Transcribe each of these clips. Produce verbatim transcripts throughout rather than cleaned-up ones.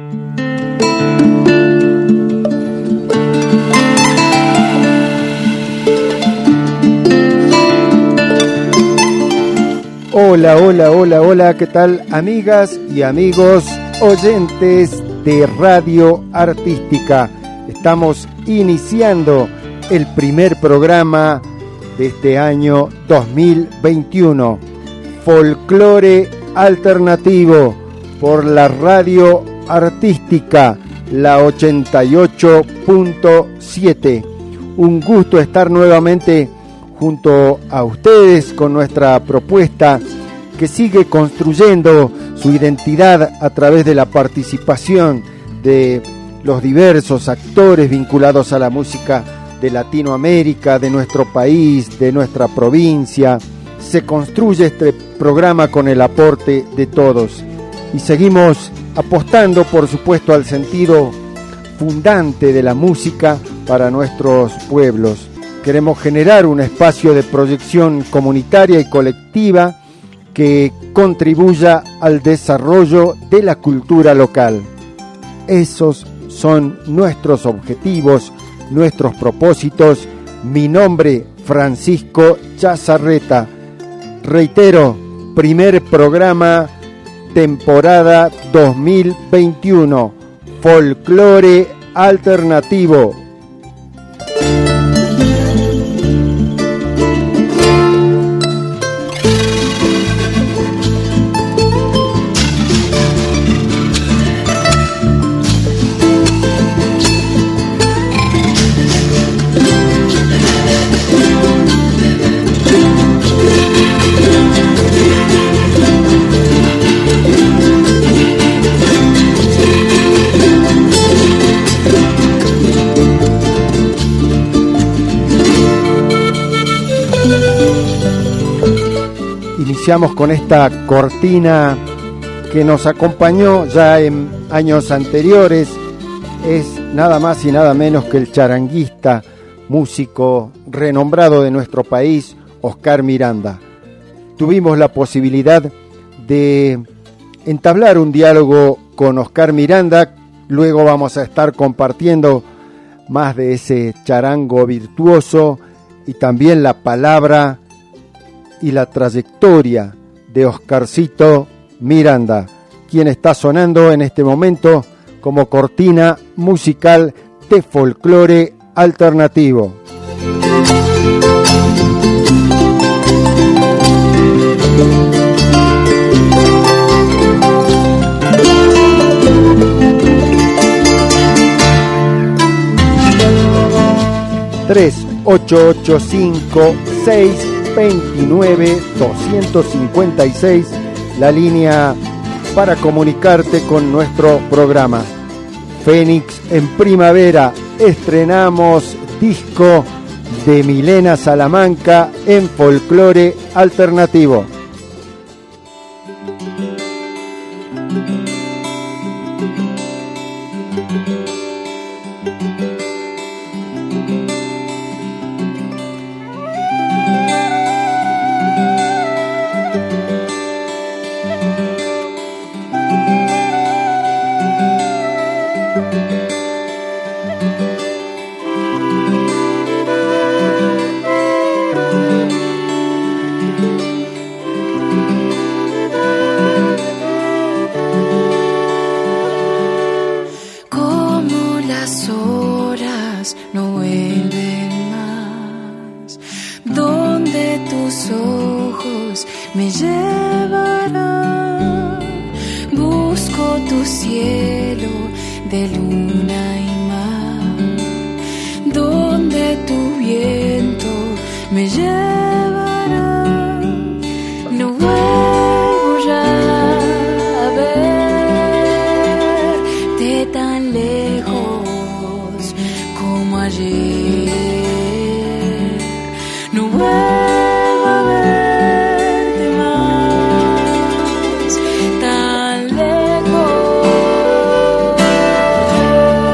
Hola, hola, hola, hola, ¿qué tal, amigas y amigos oyentes de Radio Artística? Estamos iniciando el primer programa de este año dos mil veintiuno, Folclore Alternativo, por la Radio Artística, la ochenta y ocho punto siete. Un gusto estar nuevamente junto a ustedes con nuestra propuesta que sigue construyendo su identidad a través de la participación de los diversos actores vinculados a la música de Latinoamérica, de nuestro país, de nuestra provincia. Se construye este programa con el aporte de todos y seguimos apostando, por supuesto, al sentido fundante de la música para nuestros pueblos. Queremos generar un espacio de proyección comunitaria y colectiva que contribuya al desarrollo de la cultura local. Esos son nuestros objetivos, nuestros propósitos. Mi nombre, Francisco Chazarreta. Reitero, primer programa, temporada dos mil veintiuno, Folclore Alternativo. Iniciamos con esta cortina que nos acompañó ya en años anteriores. Es nada más y nada menos que el charanguista, músico renombrado de nuestro país, Oscar Miranda. Tuvimos la posibilidad de entablar un diálogo con Oscar Miranda. Luego vamos a estar compartiendo más de ese charango virtuoso y también la palabra y la trayectoria de Oscarcito Miranda, quien está sonando en este momento como cortina musical de Folclore Alternativo. tres ocho ocho cinco seis veintinueve doscientos cincuenta y seis, la línea para comunicarte con nuestro programa. Fénix en Primavera, estrenamos disco de Milena Salamanca en Folclore Alternativo.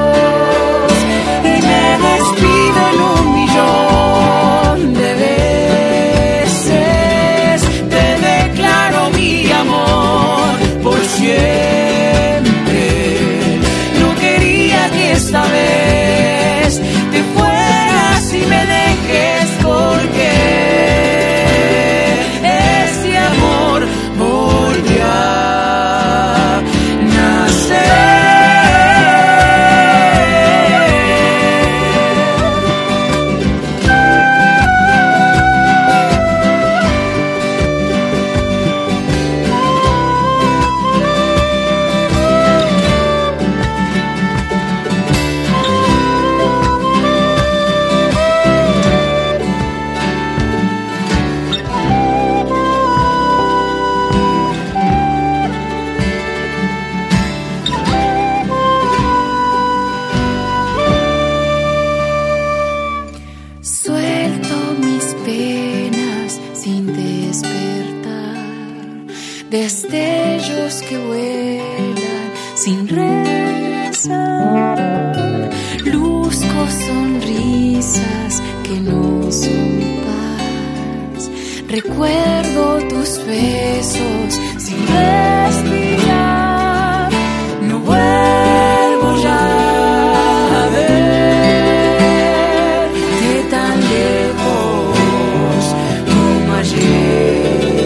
Y me despido en un millón de veces. que vuelan sin rezar, luzco sonrisas que no son paz, recuerdo tus besos sin respirar, no vuelvo ya a verte tan lejos como ayer.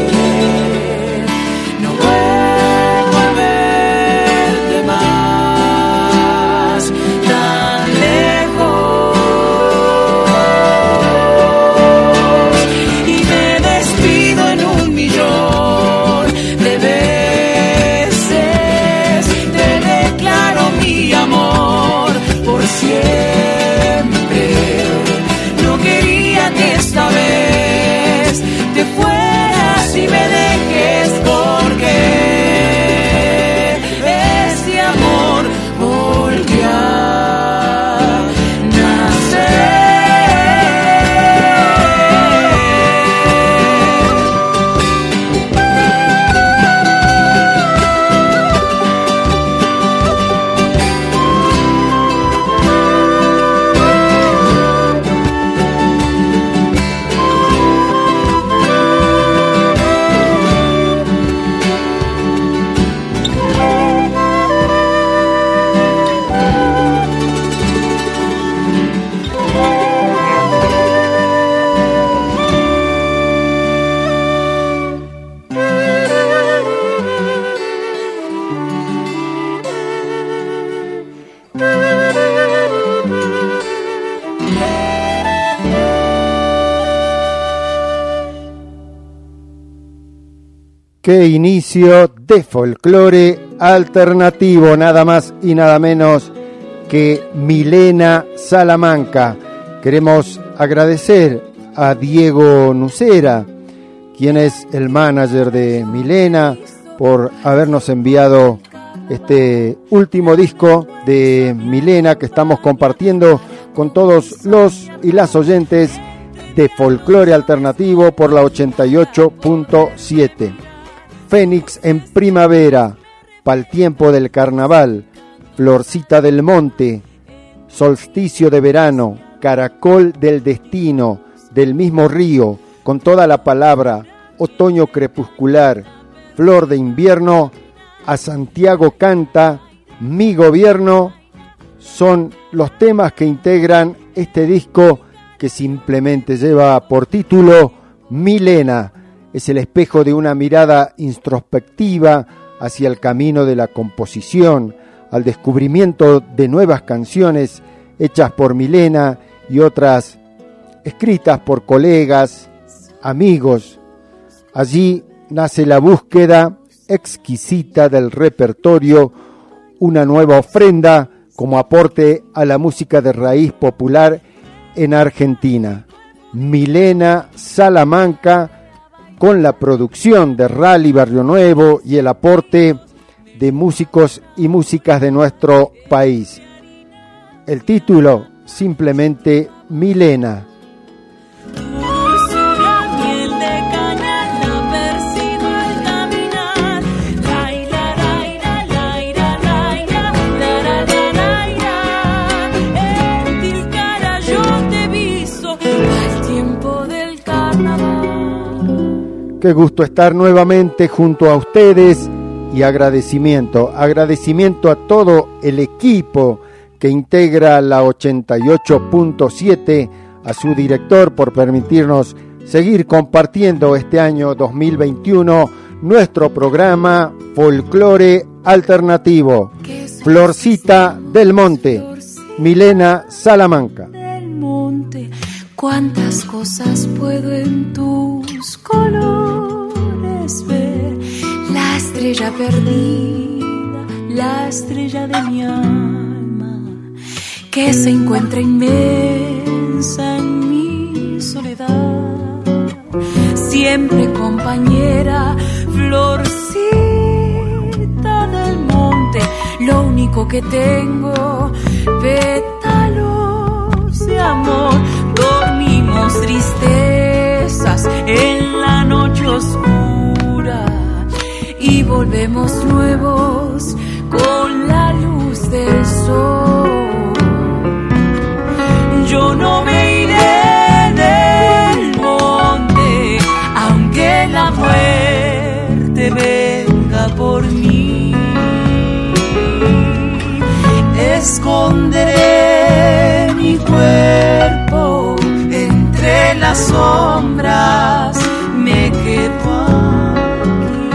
Qué inicio de folclore alternativo, nada más y nada menos que Milena Salamanca. Queremos agradecer a Diego Nucera, quien es el manager de Milena, por habernos enviado este último disco de Milena que estamos compartiendo con todos los y las oyentes de folclore alternativo por la ochenta y ocho punto siete. Fénix en primavera, pa'l tiempo del carnaval, Florcita del monte, solsticio de verano, caracol del destino, del mismo río, con toda la palabra, otoño crepuscular, flor de invierno, a Santiago canta, mi gobierno, son los temas que integran este disco que simplemente lleva por título Milena. Es el espejo de una mirada introspectiva hacia el camino de la composición, al descubrimiento de nuevas canciones hechas por Milena y otras escritas por colegas, amigos. Allí nace la búsqueda exquisita del repertorio, una nueva ofrenda como aporte a la música de raíz popular en Argentina. Milena Salamanca, con la producción de Rally Barrio Nuevo y el aporte de músicos y músicas de nuestro país. El título, simplemente Milena. Qué gusto estar nuevamente junto a ustedes y agradecimiento, agradecimiento a todo el equipo que integra la ochenta y ocho punto siete, a su director por permitirnos seguir compartiendo este año dos mil veintiuno nuestro programa Folclore Alternativo. Florcita del Monte, Milena Salamanca. Cuántas cosas puedo en tus colores ver, la estrella perdida, la estrella de mi alma, que se encuentra inmensa en mi soledad, siempre compañera, florcita del monte, lo único que tengo, pétalos de amor. Dormimos tristezas en la noche oscura y y volvemos nuevos con la luz del sol. Yo no me iré del monte, aunque la muerte venga por mí. Esconderé mi cuerpo entre las sombras, me quedo aquí.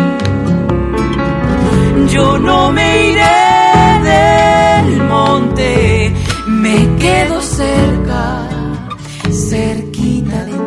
Yo no me iré del monte, me quedo cerca, cerquita de ti.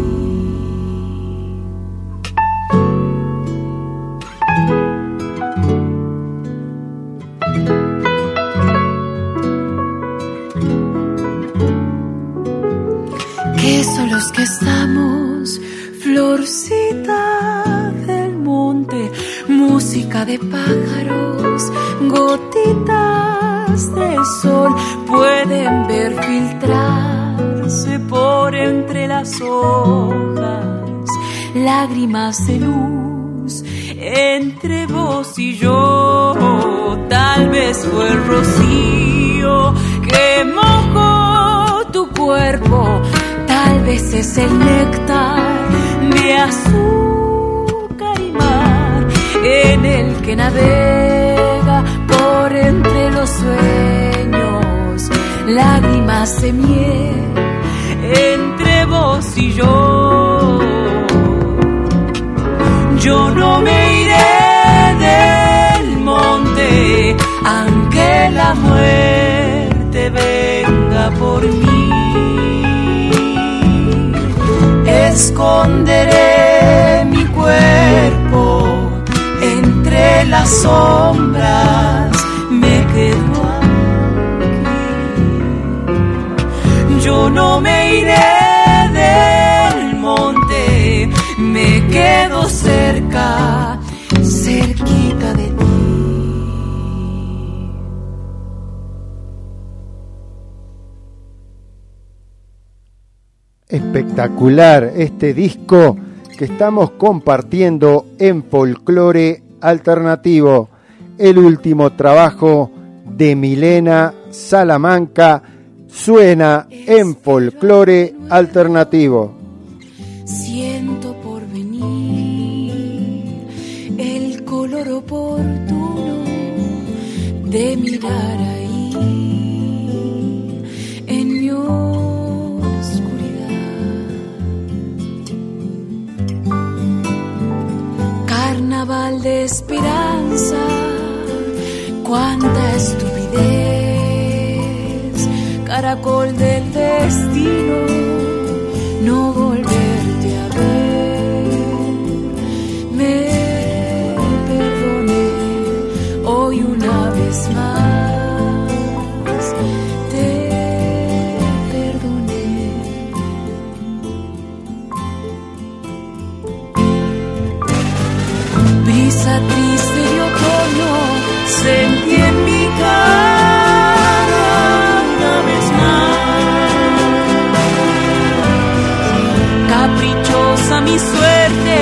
¿Qué son los que estamos? Florcita del monte, música de pájaros, gotitas de sol pueden ver filtrarse por entre las hojas, lágrimas de luz entre vos y yo. Tal vez fue el rocío que mojó tu cuerpo, tal vez es el néctar de azúcar y mar en el que navega por entre los sueños, lágrimas de miel entre vos y yo. Yo no me iré del monte, aunque la muerte venga por mí. Esconderé mi cuerpo entre las sombras, me quedo aquí. Yo no me iré del monte, me quedo cerca, cerquita de ti. Espectacular este disco que estamos compartiendo en Folclore Alternativo, el último trabajo de Milena Salamanca, suena en Folclore Alternativo. Siento por venir el color oportuno de mirar ahí en mi carnaval de esperanza, cuánta estupidez, caracol del destino, no volverte a ver. Me perdoné hoy una vez más, te perdoné. Brisa triste de otoño sentí en mi cara una vez más. Caprichosa mi suerte,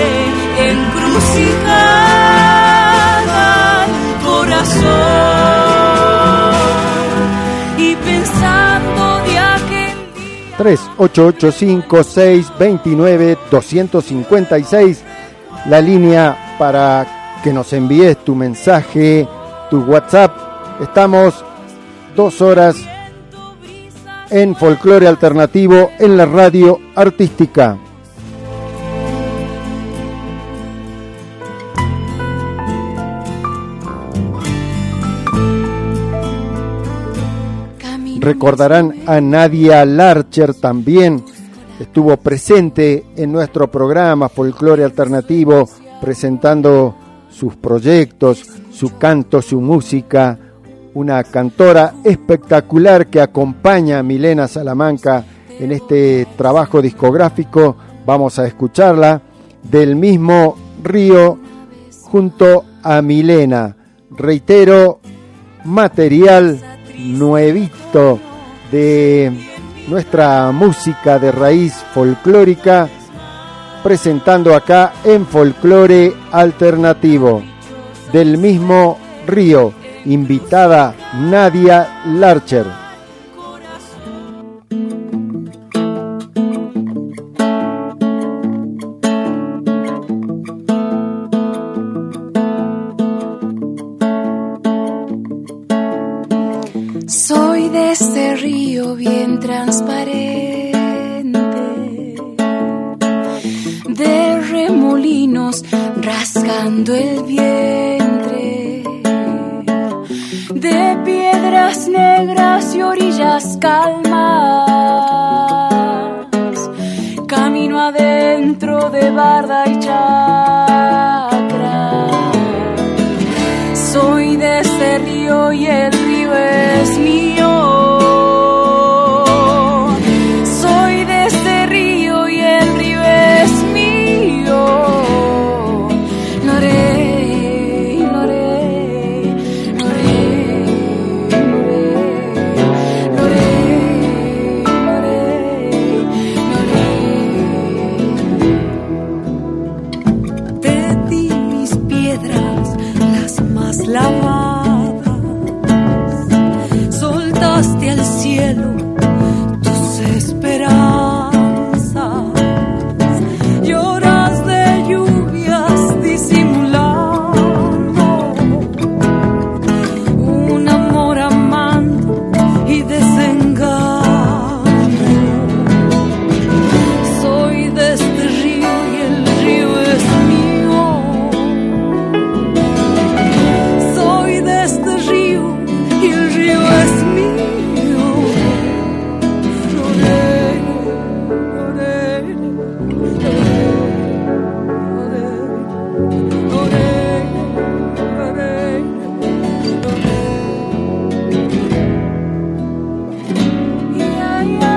encrucijada el corazón. Y pensando de aquel día. tres ocho ocho cinco seis dos nueve dos cinco seis, la línea para que nos envíes tu mensaje, tu WhatsApp. Estamos dos horas en Folclore Alternativo en la radio artística. Recordarán a Nadia Larcher también. Estuvo presente en nuestro programa Folclore Alternativo, presentando sus proyectos, su canto, su música, una cantora espectacular que acompaña a Milena Salamanca en este trabajo discográfico. Vamos a escucharla, Del mismo río, junto a Milena. Reitero, material nuevito de nuestra música de raíz folclórica, presentando acá en Folclore Alternativo. Del mismo río, invitada Nadia Larcher. Soy de este río bien transparente, de remolinos rasgando el vientre, de piedras negras y orillas calmas, camino adentro de barda y chacra. Soy de este río y el río es mío. Soy de este río y el río es mío. Loré, loré, loré, loré, loré, loré. Te di mis piedras, las más lavadas. Soltaste al cielo tus esperanzas. Lloras de lluvias disimulando un amor amando y desengaño. Soy de este río y el río es mío. Soy de este río y el río es mío. Loré, loré, loré, loré, loré. Ya, ya.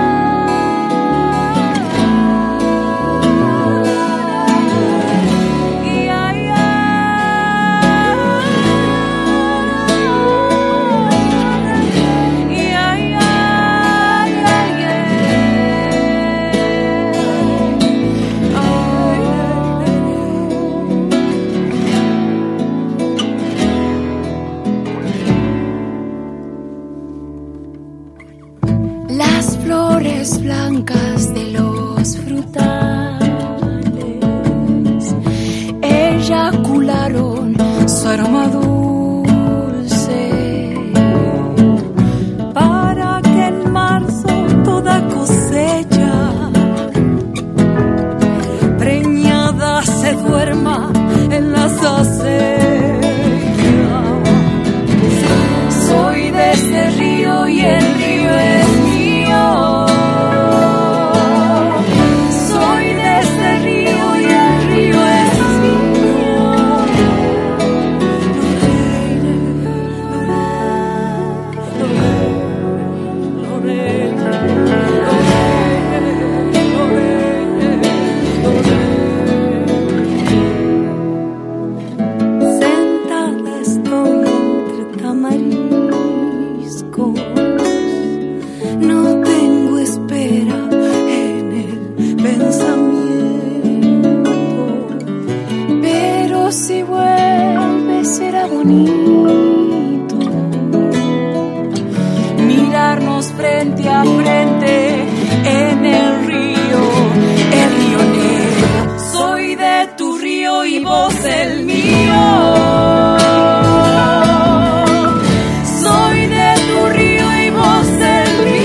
Ya, ya. Las flores blancas de los frutales eyacularon su aroma dulce para que en marzo toda cosecha preñada se duerma en las acequias. Soy de este río y el río es mío. Soy de este río y el río es mío. Loré, sentada estoy entre tamariscos. No tengo espera en el pensamiento, pero si vuelve será bonito mirarnos frente a frente en el río, el río negro. Soy de tu río y vos el mío. Soy de tu río y vos el mío.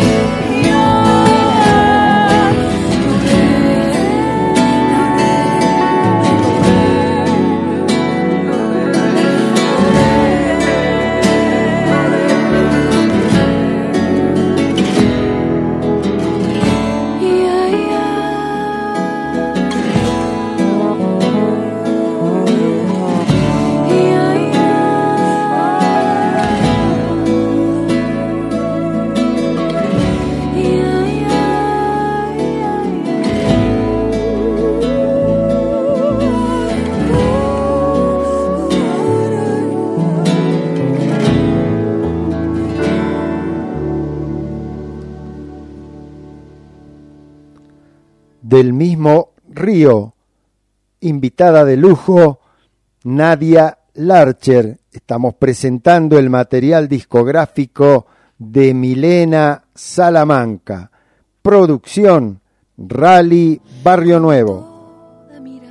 Del mismo río, invitada de lujo, Nadia Larcher. Estamos presentando el material discográfico de Milena Salamanca. Producción Rally Barrio Nuevo.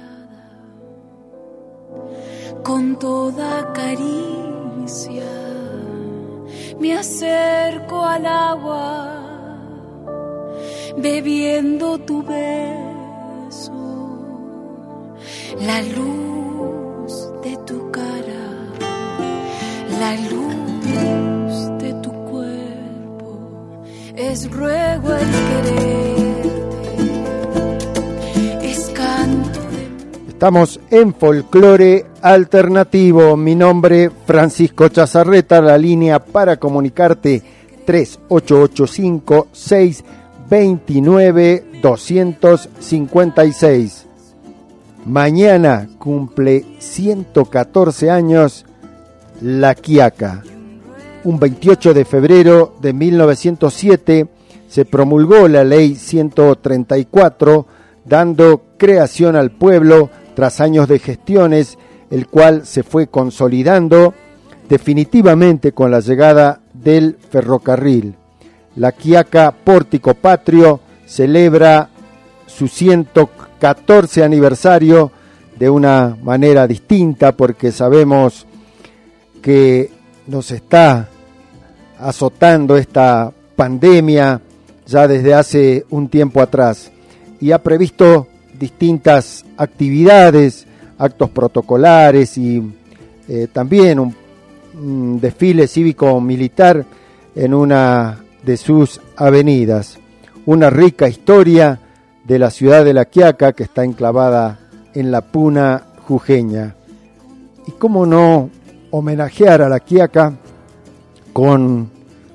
Con toda caricia me acerco al agua, bebiendo tu beso, la luz de tu cara, la luz de tu cuerpo, es ruego el quererte, es canto de... Estamos en Folclore Alternativo. Mi nombre Francisco Chazarreta. La línea para comunicarte tres ocho ocho cinco, seis dos nueve, dos cinco seis. Mañana cumple ciento catorce años La Quiaca. Un veintiocho de febrero de mil novecientos siete se promulgó la ley ciento treinta y cuatro, dando creación al pueblo tras años de gestiones, el cual se fue consolidando definitivamente con la llegada del ferrocarril. La Quiaca Pórtico Patrio celebra su ciento catorce aniversario de una manera distinta, porque sabemos que nos está azotando esta pandemia ya desde hace un tiempo atrás y ha previsto distintas actividades, actos protocolares y eh, también un, un desfile cívico-militar en una de sus avenidas. Una rica historia de la ciudad de La Quiaca, que está enclavada en la puna jujeña. Y cómo no homenajear a La Quiaca con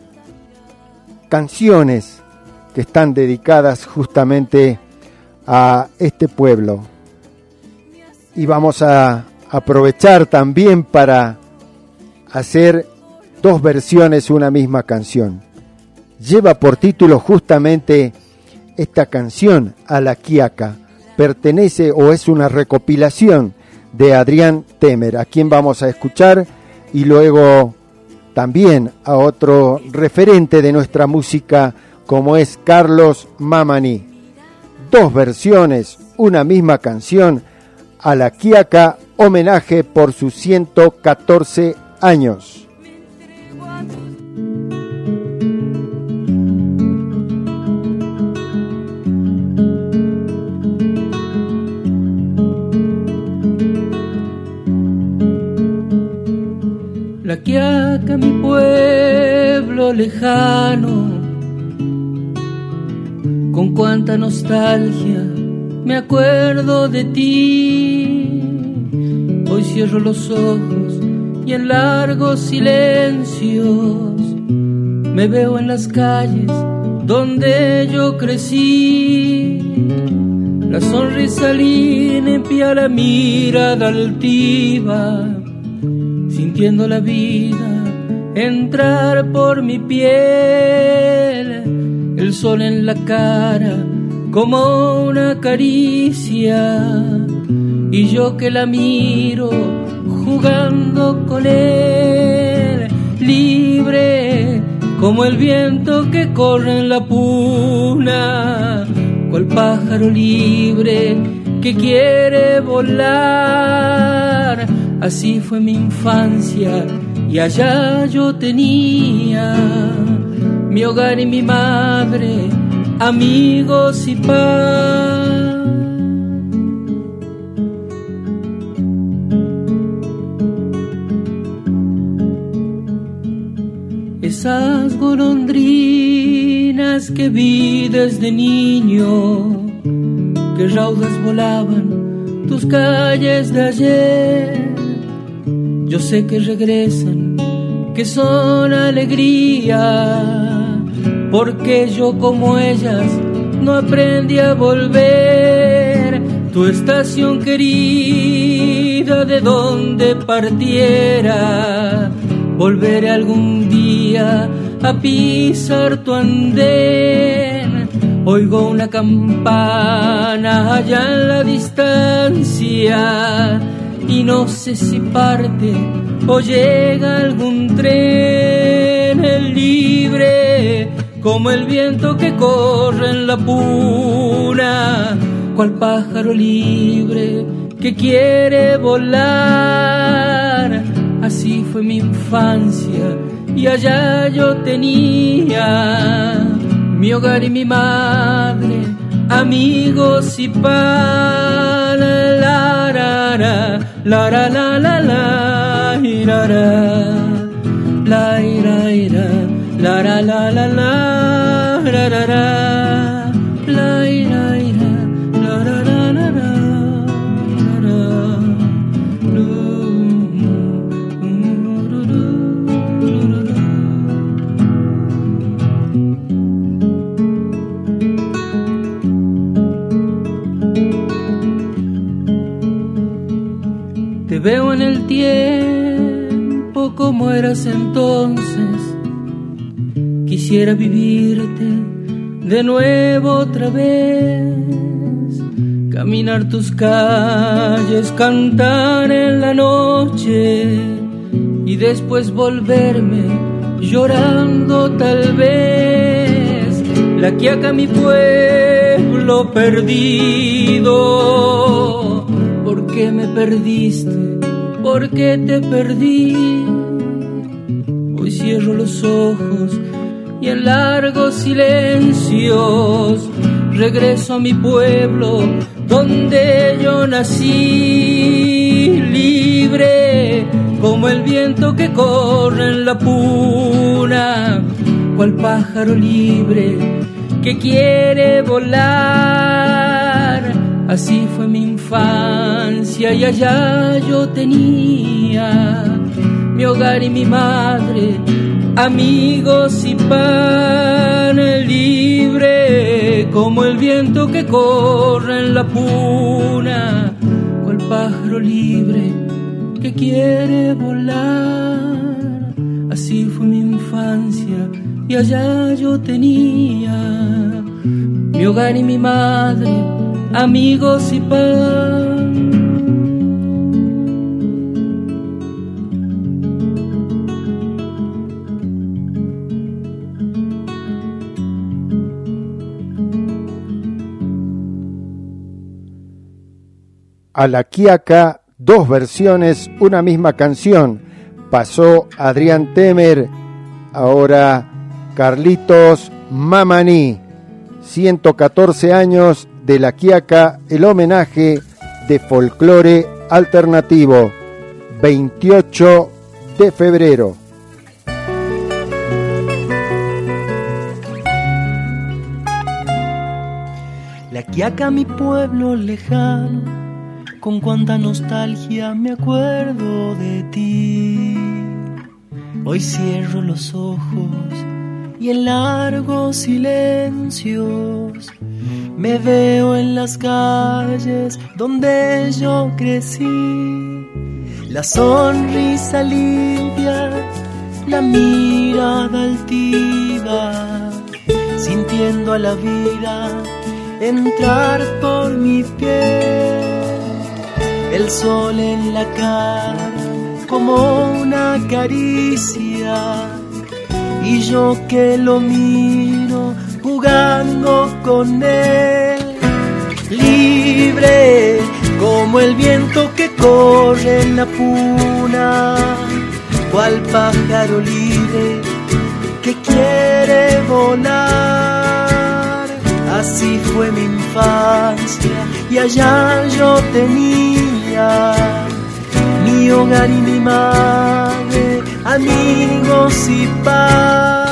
canciones que están dedicadas justamente a este pueblo. Y vamos a aprovechar también para hacer dos versiones, una misma canción. Lleva por título justamente esta canción A La Quiaca. Pertenece o es una recopilación de Adrián Temer, a quien vamos a escuchar, y luego también a otro referente de nuestra música como es Carlos Mamani. Dos versiones, una misma canción, A La Quiaca, homenaje por sus ciento catorce años. La Quiaca, mi pueblo lejano, con cuánta nostalgia me acuerdo de ti. Hoy cierro los ojos y en largos silencios me veo en las calles donde yo crecí. La sonrisa limpia, la mirada altiva, sintiendo la vida entrar por mi piel, el sol en la cara como una caricia, y yo que la miro jugando con él, libre como el viento que corre en la puna, cual pájaro libre que quiere volar. Así fue mi infancia y allá yo tenía mi hogar y mi madre, amigos y paz. Esas golondrinas que vi desde niño, que raudas volaban tus calles de ayer, yo sé que regresan, que son alegría, porque yo como ellas no aprendí a volver. Tu estación querida, de donde partiera, volveré algún día a pisar tu andén. Oigo una campana allá en la distancia, y no sé si parte o llega algún tren libre, como el viento que corre en la puna, cual pájaro libre que quiere volar. Así fue mi infancia y allá yo tenía mi hogar y mi madre, amigos y pan. La la la la la la la la ira, la ira ira, la la la la la ra ra ra, la ira ira, la ra ra ra ra. Veo en el tiempo como eras entonces, quisiera vivirte de nuevo otra vez, caminar tus calles, cantar en la noche y después volverme llorando tal vez. La Quiaca, mi pueblo perdido, ¿por qué me perdiste? ¿Por qué te perdí? Hoy cierro los ojos y en largos silencios regreso a mi pueblo donde yo nací, libre como el viento que corre en la puna, cual pájaro libre que quiere volar. Así fue mi infancia y allá yo tenía mi hogar y mi madre, amigos y pan, libre como el viento que corre en la puna, cual pájaro libre que quiere volar. Así fue mi infancia y allá yo tenía mi hogar y mi madre, amigos y pan. A La Quiaca, dos versiones, una misma canción. Pasó Adrián Temer, ahora Carlitos Mamaní. ciento catorce años de La Quiaca, el homenaje de folclore alternativo, veintiocho de febrero. La Quiaca, mi pueblo lejano, con cuánta nostalgia me acuerdo de ti. Hoy cierro los ojos y en largos silencios me veo en las calles donde yo crecí. La sonrisa limpia, la mirada altiva, sintiendo a la vida entrar por mi piel. El sol en la cara como una caricia, y yo que lo miro jugando con él. Libre como el viento que corre en la puna, cual pájaro libre que quiere volar. Así fue mi infancia y allá yo tenía mi hogar y mi madre, amigos y paz.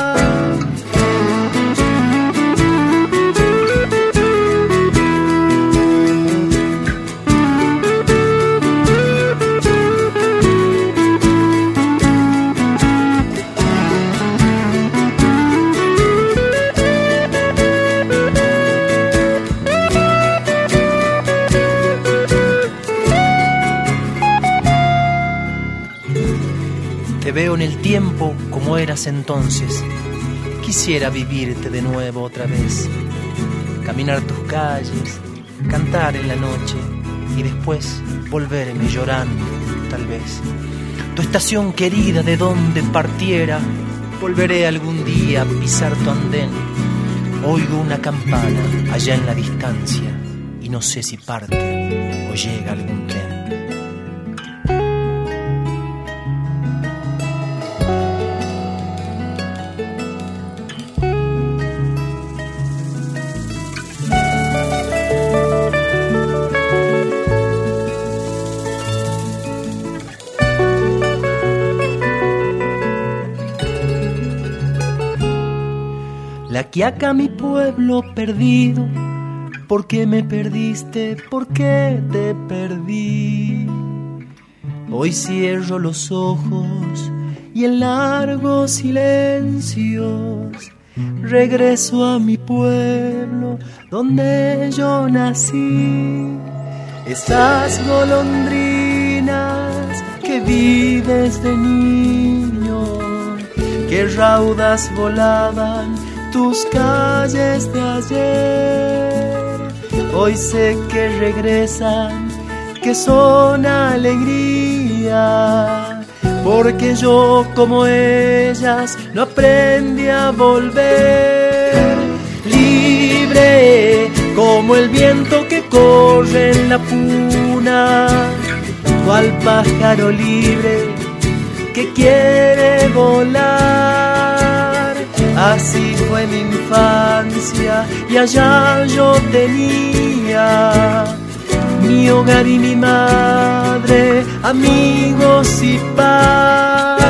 Te veo en el tiempo como eras entonces. Quisiera vivirte de nuevo otra vez. Caminar tus calles, cantar en la noche y después volverme llorando, tal vez. Tu estación querida de donde partiera, volveré algún día a pisar tu andén. Oigo una campana allá en la distancia y no sé si parte o llega algún tren. La Quiaca, mi pueblo perdido, ¿por qué me perdiste? ¿Por qué te perdí? Hoy cierro los ojos y en largos silencios regreso a mi pueblo donde yo nací. Esas golondrinas que vi desde niño, que raudas volaban tus calles de ayer, hoy sé que regresan, que son alegría, porque yo como ellas no aprendí a volver. Libre como el viento que corre en la puna, cual pájaro libre que quiere volar. Así fue mi infancia y allá yo tenía mi hogar y mi madre, amigos y paz.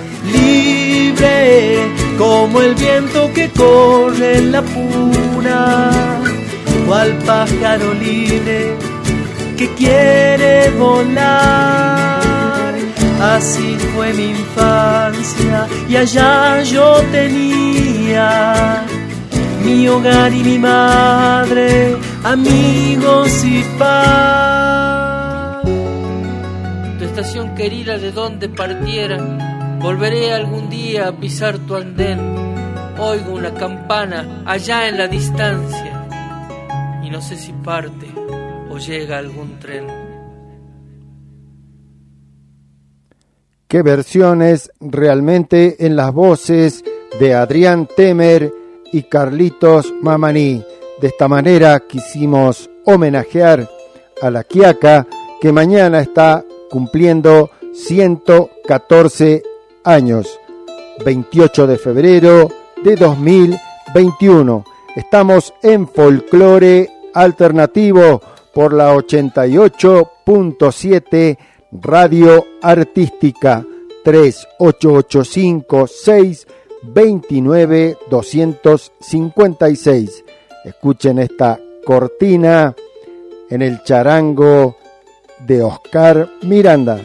Libre como el viento que corre en la puna, cual pájaro libre que quiere volar. Así fue mi infancia y allá yo tenía mi hogar y mi madre, amigos y paz. Tu estación querida de donde partiera, volveré algún día a pisar tu andén. Oigo una campana allá en la distancia y no sé si parte o llega algún tren. Qué versiones realmente en las voces de Adrián Temer y Carlitos Mamaní. De esta manera quisimos homenajear a la Quiaca, que mañana está cumpliendo ciento catorce años, veintiocho de febrero de dos mil veintiuno. Estamos en Folclore Alternativo por la ochenta y ocho punto siete Radio Artística. Tres ocho ocho cinco seis dos nueve dos cinco seis. Escuchen esta cortina en el charango de Oscar Miranda.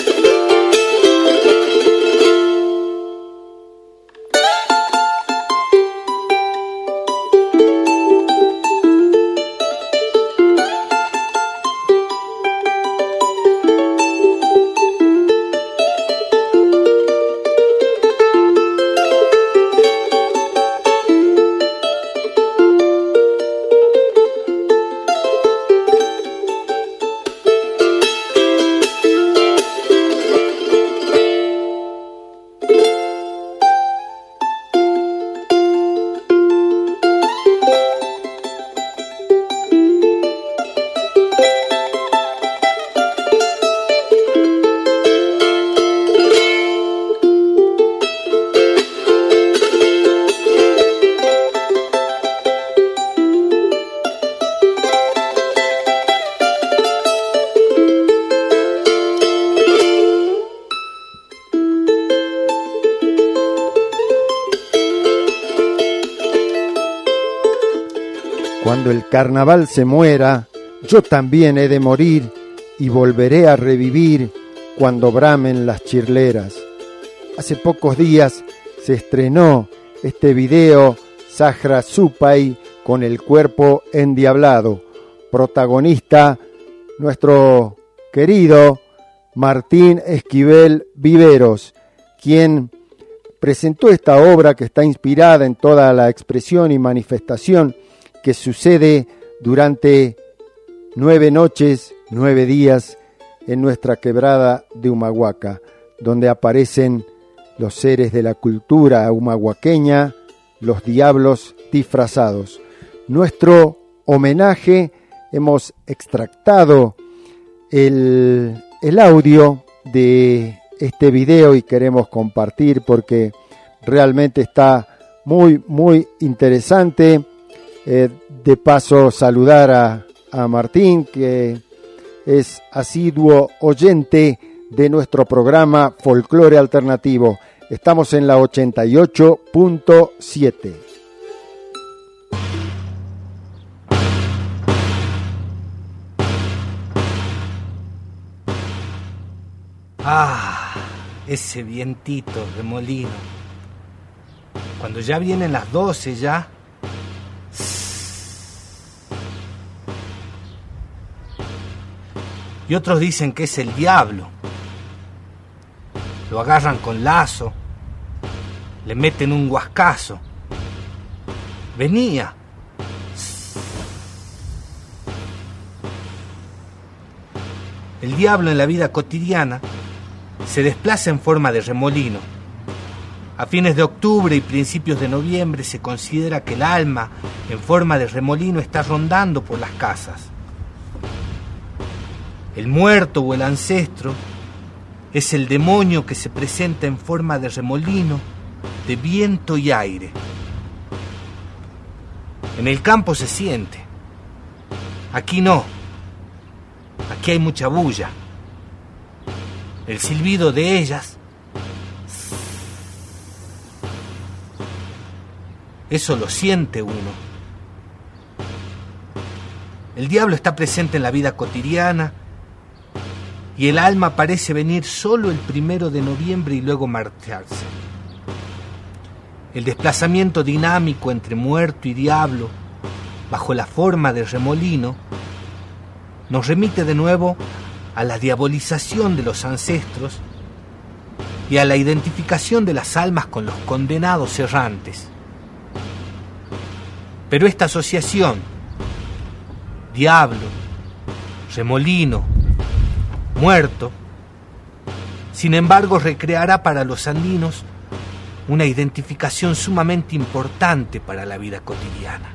Cuando el carnaval se muera, yo también he de morir y volveré a revivir cuando bramen las chirleras. Hace pocos días se estrenó este video Sahra Supay con el cuerpo endiablado. Protagonista nuestro querido Martín Esquivel Viveros, quien presentó esta obra que está inspirada en toda la expresión y manifestación que sucede durante nueve noches nueve días en nuestra quebrada de Humahuaca, donde aparecen los seres de la cultura humahuaqueña, los diablos disfrazados. Nuestro homenaje, hemos extractado el, el audio de este video y queremos compartir porque realmente está muy, muy interesante. Eh, de paso, saludar a, a Martín, que es asiduo oyente de nuestro programa Folclore Alternativo. Estamos en la ochenta y ocho punto siete. Ah, ese vientito de molino. Cuando ya vienen las doce ya. Y otros dicen que es el diablo. Lo agarran con lazo, le meten un huascazo. Venía. El diablo en la vida cotidiana se desplaza en forma de remolino. A fines de octubre y principios de noviembre se considera que el alma en forma de remolino está rondando por las casas. El muerto o el ancestro es el demonio que se presenta en forma de remolino, de viento y aire. En el campo se siente. Aquí no. Aquí hay mucha bulla. El silbido de ellas. Eso lo siente uno. El diablo está presente en la vida cotidiana y el alma parece venir solo el primero de noviembre y luego marcharse. El desplazamiento dinámico entre muerto y diablo, bajo la forma de remolino, nos remite de nuevo a la diabolización de los ancestros y a la identificación de las almas con los condenados errantes. Pero esta asociación, diablo, remolino, muerto, sin embargo recreará para los andinos una identificación sumamente importante para la vida cotidiana.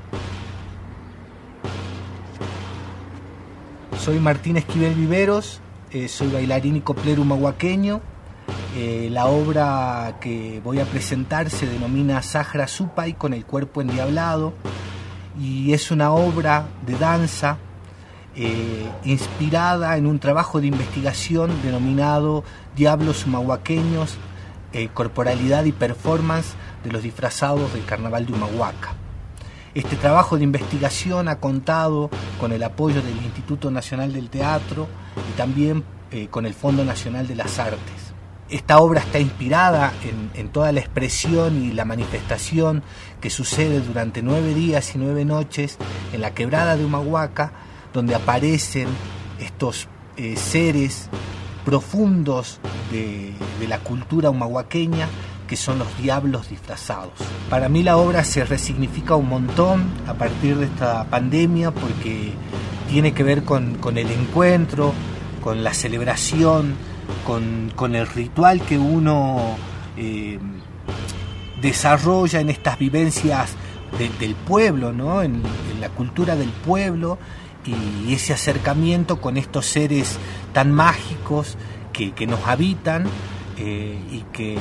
Soy Martín Esquivel Viveros, eh, soy bailarín y coplero humahuaqueño. Eh, la obra que voy a presentar se denomina Sahra Supay con el cuerpo endiablado y es una obra de danza eh, inspirada en un trabajo de investigación denominado Diablos Humahuaqueños, eh, corporalidad y performance de los disfrazados del Carnaval de Humahuaca. Este trabajo de investigación ha contado con el apoyo del Instituto Nacional del Teatro y también eh, con el Fondo Nacional de las Artes. Esta obra está inspirada en, en toda la expresión y la manifestación que sucede durante nueve días y nueve noches en la quebrada de Humahuaca, donde aparecen estos eh, seres profundos de, de la cultura humahuaqueña, que son los diablos disfrazados. Para mí la obra se resignifica un montón a partir de esta pandemia porque tiene que ver con, con el encuentro, con la celebración, con, con el ritual que uno eh, desarrolla en estas vivencias de, del pueblo, ¿no? En, en la cultura del pueblo y ese acercamiento con estos seres tan mágicos que, que nos habitan eh, y que...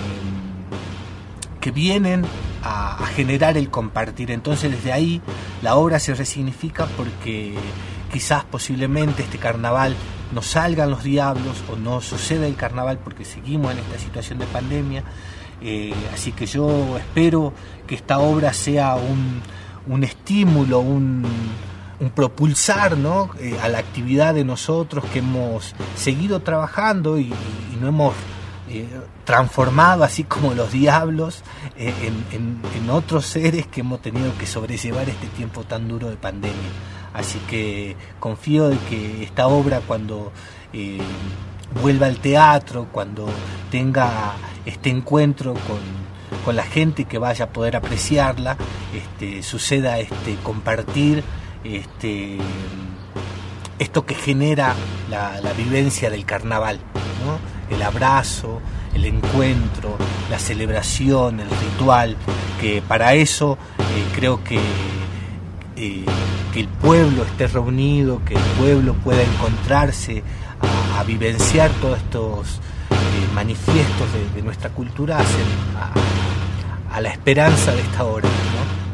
que vienen a, a generar el compartir. Entonces desde ahí la obra se resignifica porque quizás posiblemente este carnaval no salgan los diablos o no suceda el carnaval porque seguimos en esta situación de pandemia. Eh, así que yo espero que esta obra sea un, un estímulo, un, un propulsar, ¿no? eh, a la actividad de nosotros que hemos seguido trabajando y, y no hemos Eh, transformado así como los diablos eh, en, en, en otros seres que hemos tenido que sobrellevar este tiempo tan duro de pandemia. Así que confío de que esta obra cuando eh, vuelva al teatro, cuando tenga este encuentro con, con la gente que vaya a poder apreciarla, este, suceda este compartir, este esto que genera la, la vivencia del carnaval, ¿no? El abrazo, el encuentro, la celebración, el ritual, que para eso eh, creo que, eh, que el pueblo esté reunido, que el pueblo pueda encontrarse a, a vivenciar todos estos eh, manifiestos de, de nuestra cultura, hacen a, a la esperanza de esta hora, ¿no?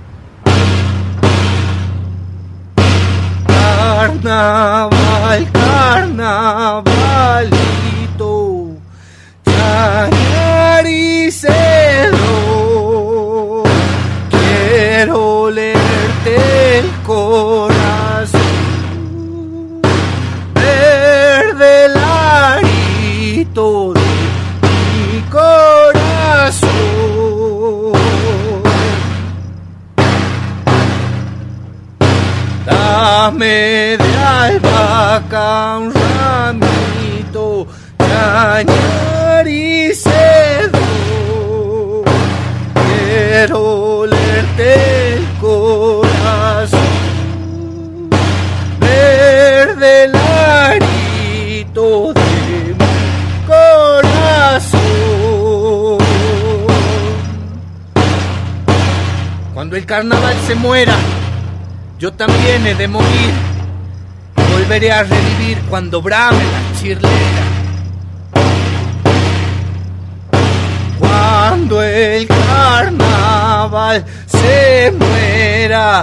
Carnaval, carnavalito, Chañaricero, quiero leerte el corazón, verde larito de mi corazón. Dame de albahaca un ramito, Chañaricero, quiero leerte el corazón, verde larito de mi corazón. Cuando el carnaval se muera, yo también he de morir, volveré a revivir cuando brame la chirlera. Cuando el carnaval se muera,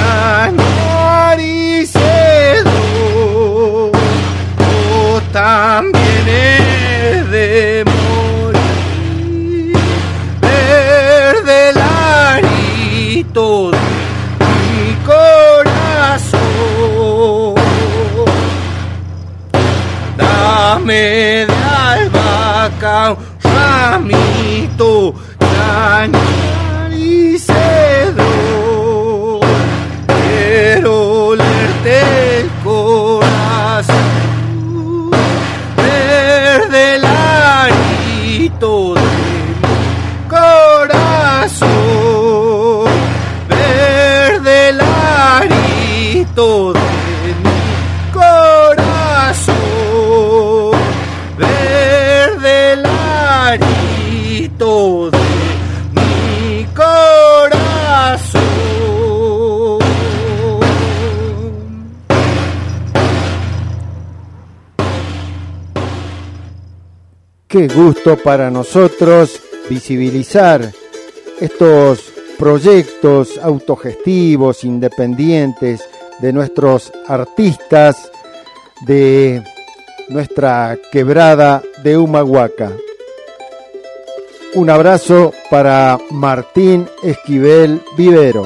Chañaricero, yo también he de morir, verde larito de mi corazón. Dame de albahaca un ramito, Chañaricero, quiero leerte el corazón, verde larito de mi corazón, verde larito de mi corazón, verde larito de mi corazón. Qué gusto para nosotros visibilizar estos proyectos autogestivos, independientes, de nuestros artistas de nuestra quebrada de Humahuaca. Un abrazo para Martín Esquivel Viveros.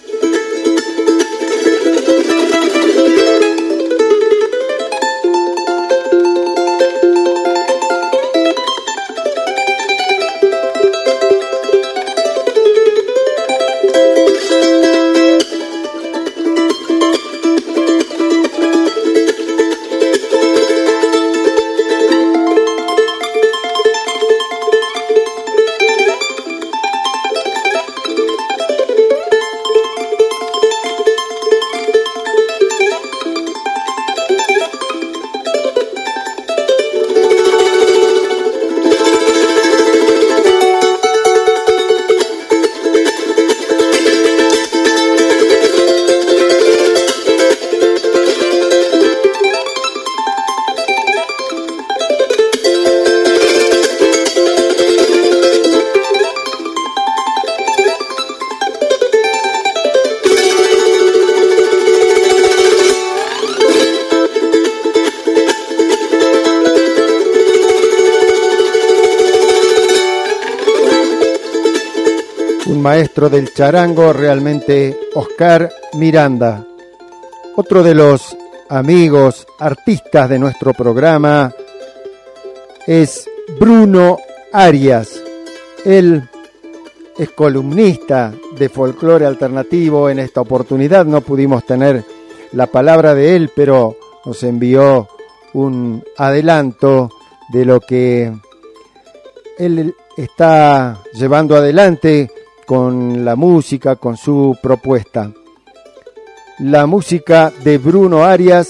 Maestro del charango, realmente, Oscar Miranda. Otro de los amigos, artistas de nuestro programa es Bruno Arias. Él es columnista de folclore alternativo. En esta oportunidad no pudimos tener la palabra de él, pero nos envió un adelanto de lo que él está llevando adelante con la música, con su propuesta. La música de Bruno Arias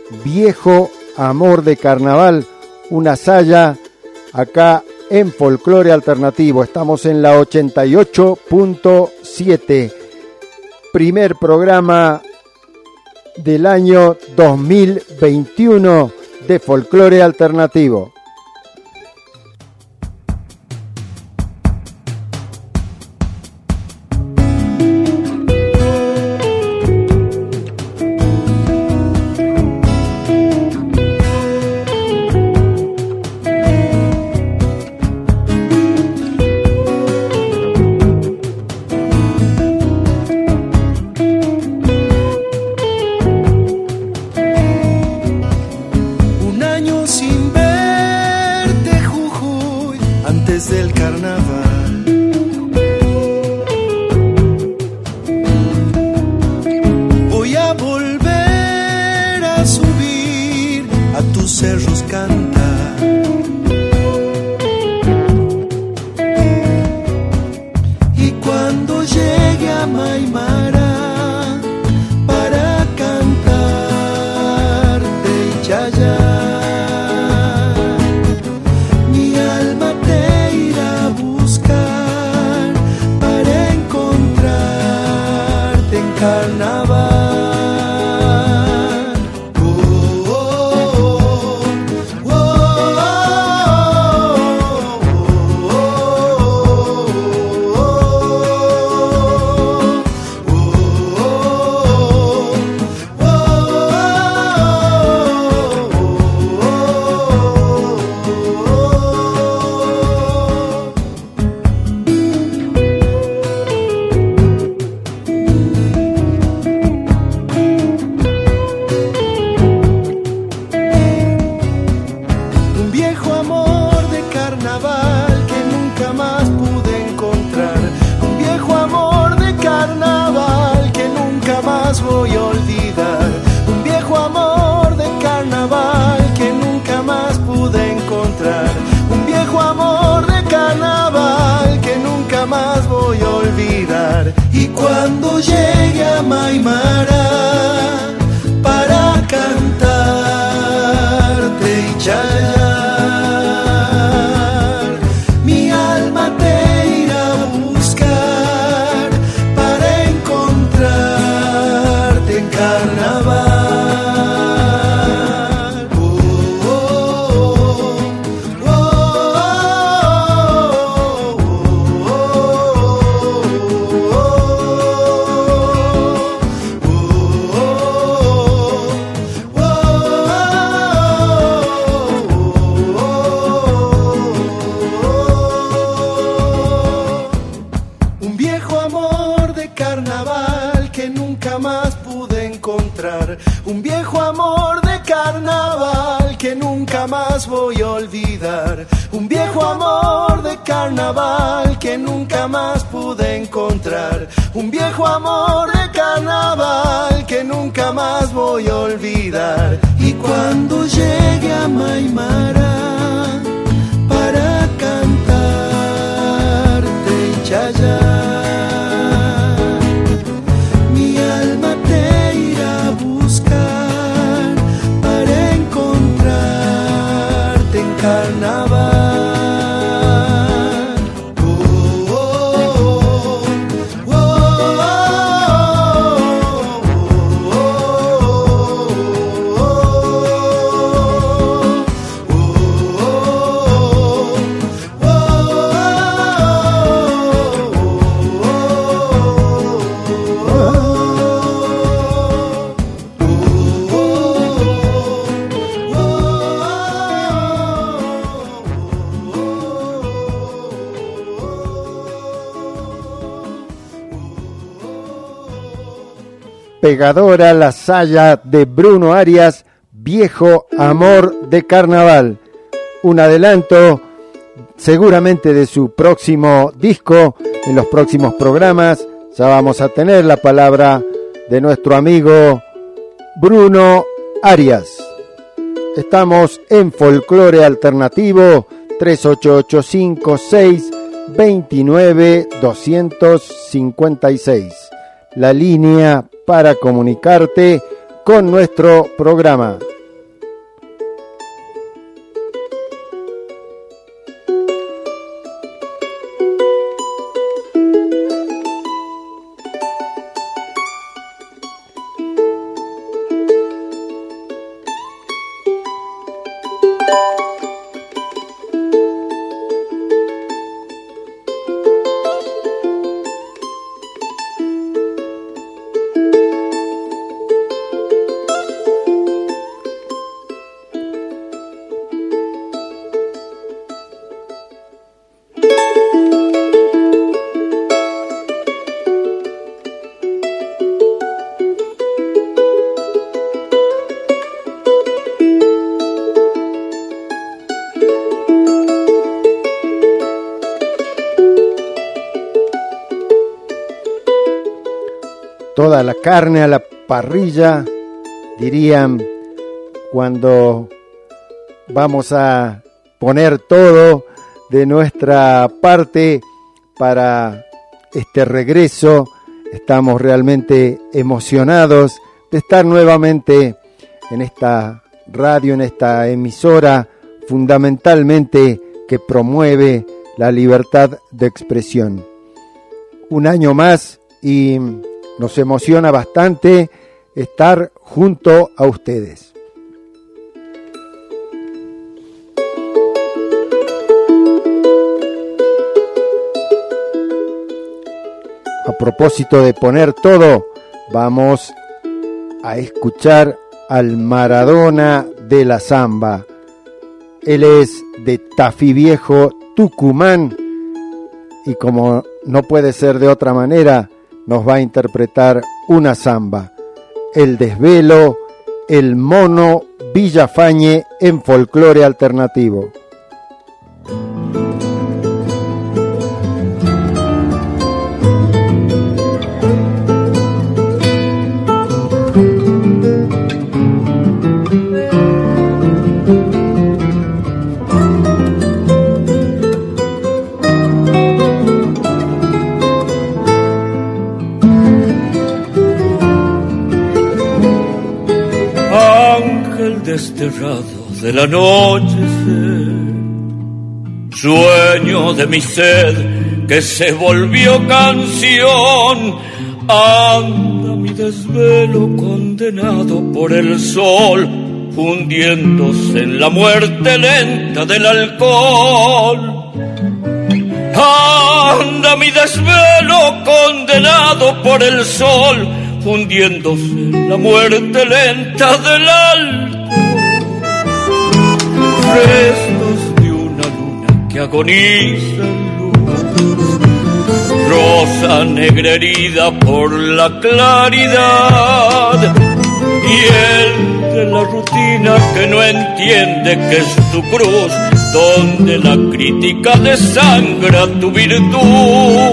Viejo Amor de Carnaval, una saya acá en Folclore Alternativo. Estamos en la ochenta y ocho punto siete, primer programa del año dos mil veintiuno de Folclore Alternativo. Pegadora la saya de Bruno Arias, Viejo Amor de Carnaval. Un adelanto seguramente de su próximo disco. En los próximos programas ya vamos a tener la palabra de nuestro amigo Bruno Arias. Estamos en Folclore Alternativo, tres ocho ocho cinco seis dos nueve dos cinco seis. La línea para comunicarte con nuestro programa. toda la carne a la parrilla, dirían cuando vamos a poner todo de nuestra parte para este regreso. Estamos realmente emocionados de estar nuevamente en esta radio, en esta emisora, fundamentalmente que promueve la libertad de expresión. Un año más y nos emociona bastante estar junto a ustedes. A propósito de poner todo, vamos a escuchar al Maradona de la Zamba. Él es de Tafí Viejo, Tucumán, y como no puede ser de otra manera, nos va a interpretar una zamba, El Desvelo, el Mono Villafañe en folclore alternativo. Desterrado del anochecer, sueño de mi sed que se volvió canción, anda mi desvelo condenado por el sol, fundiéndose en la muerte lenta del alcohol. Anda mi desvelo condenado por el sol, fundiéndose en la muerte lenta del alcohol. Restos de una luna que agoniza en luz, rosa negra herida por la claridad, y el de la rutina que no entiende que es tu cruz, donde la crítica desangra tu virtud.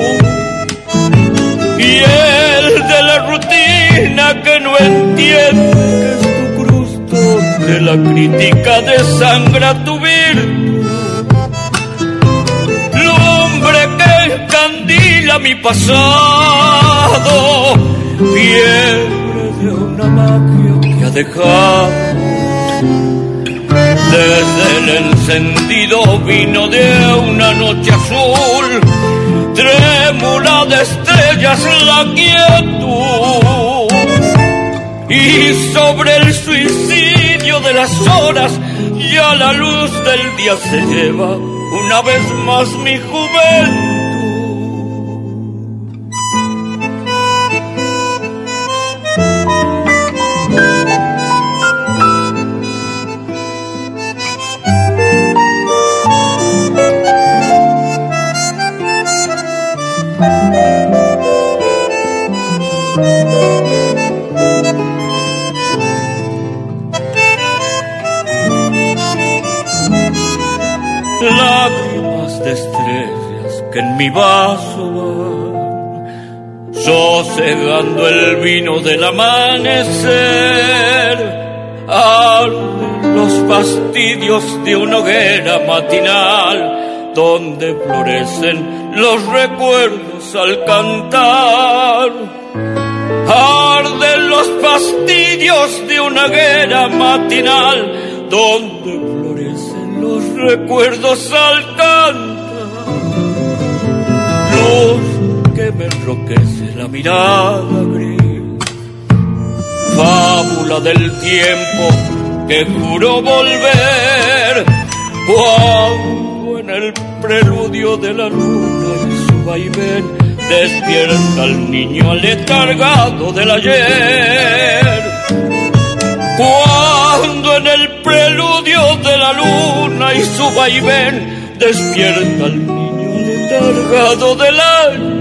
Y el de la rutina que no entiende que es tu cruz, donde la crítica desangra tu virtud. Lumbre que encandila mi pasado, fiebre de una magia que ha dejado. Desde el encendido vino de una noche azul, trémula de estrellas la quietud, y sobre el suicidio de las horas ya la luz del día se lleva una vez más mi juventud. Lágrimas de estrellas que en mi vaso van, sosegando el vino del amanecer. Arden los fastidios de una hoguera matinal, donde florecen los recuerdos al cantar. Arden los fastidios de una hoguera matinal, donde florecen los recuerdos al cantar. Luz que me enroquece la mirada gris, fábula del tiempo que juró volver, cuando en el preludio de la luna y su vaivén despierta al niño aletargado del ayer. Cuando en el preludio de la luna y su vaivén despierta al niño aletargado del ayer.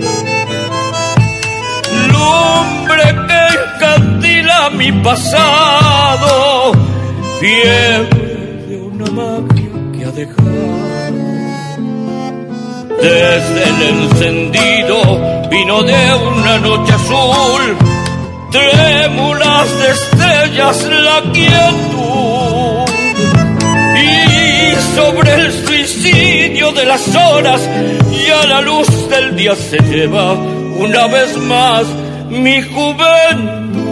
Lumbre que encandila mi pasado, fiebre de una magia que ha dejado. Desde el encendido vino de una noche azul, trémulas de estrellas la quietud, y sobre el suicidio de las horas ya la luz del día se lleva una vez más mi juventud.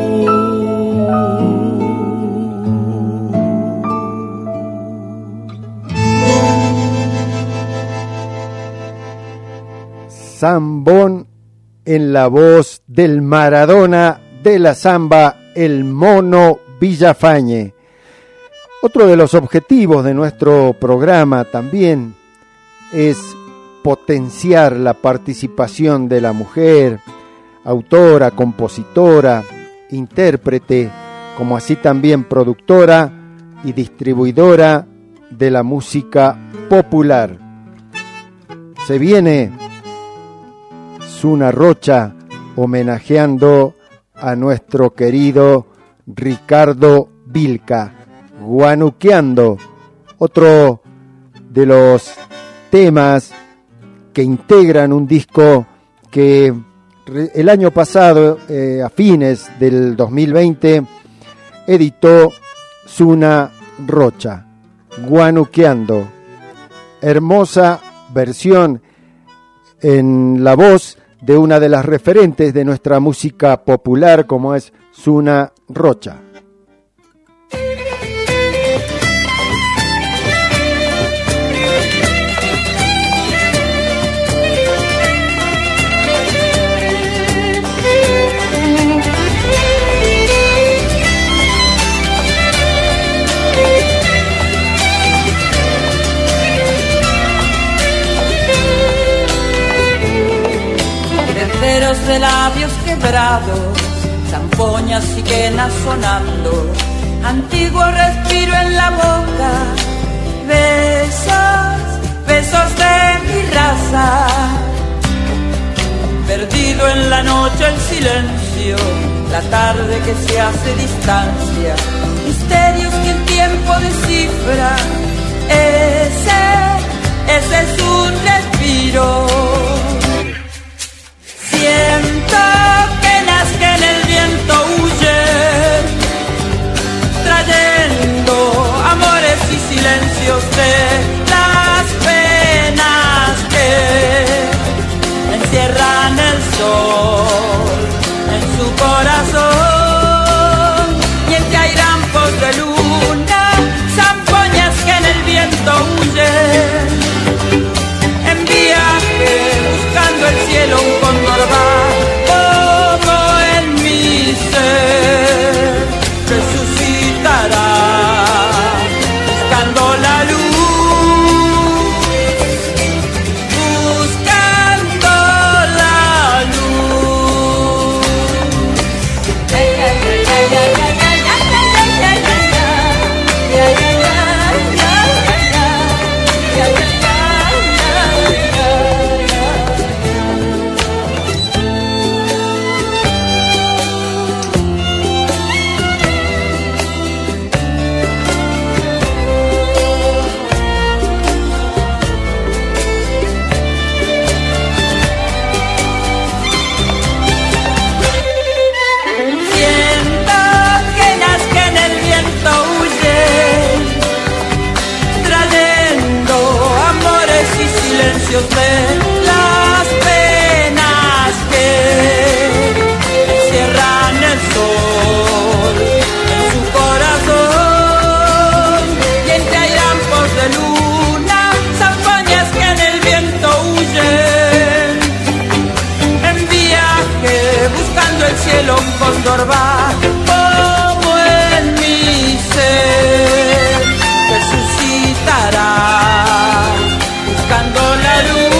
Zambón en la voz del Maradona de la samba, el Mono Villafañe. Otro de los objetivos de nuestro programa también es potenciar la participación de la mujer, autora, compositora, intérprete, como así también productora y distribuidora de la música popular. Se viene Zuna Rocha homenajeando a nuestro querido Ricardo Vilca, Guanuqueando, otro de los temas que integran un disco que el año pasado, eh, a fines del dos mil veinte, editó Zuna Rocha, Guanuqueando. Hermosa versión en la voz de una de las referentes de nuestra música popular, como es Zuna Rocha. De labios quebrados, zampoñas y quenas sonando, antiguo respiro en la boca, besos, besos de mi raza, perdido en la noche el silencio, la tarde que se hace distancia, misterios que el tiempo descifra, ese, ese es un respiro. Siento que las que en el viento huyen, trayendo amores y silencios de las penas que encierran el sol en su corazón. Y entre hay rampos de luna, zampoñas que en el viento huyen, en viaje buscando el cielo un cóndor va, como en mi ser resucitará, buscando la luz, buscando la luz. De las penas que cierran el sol en su corazón, y entre hay rampos de luna, zampoñas que en el viento huyen, en viaje buscando el cielo un cóndor va, como en mi ser resucitará, buscando la luz.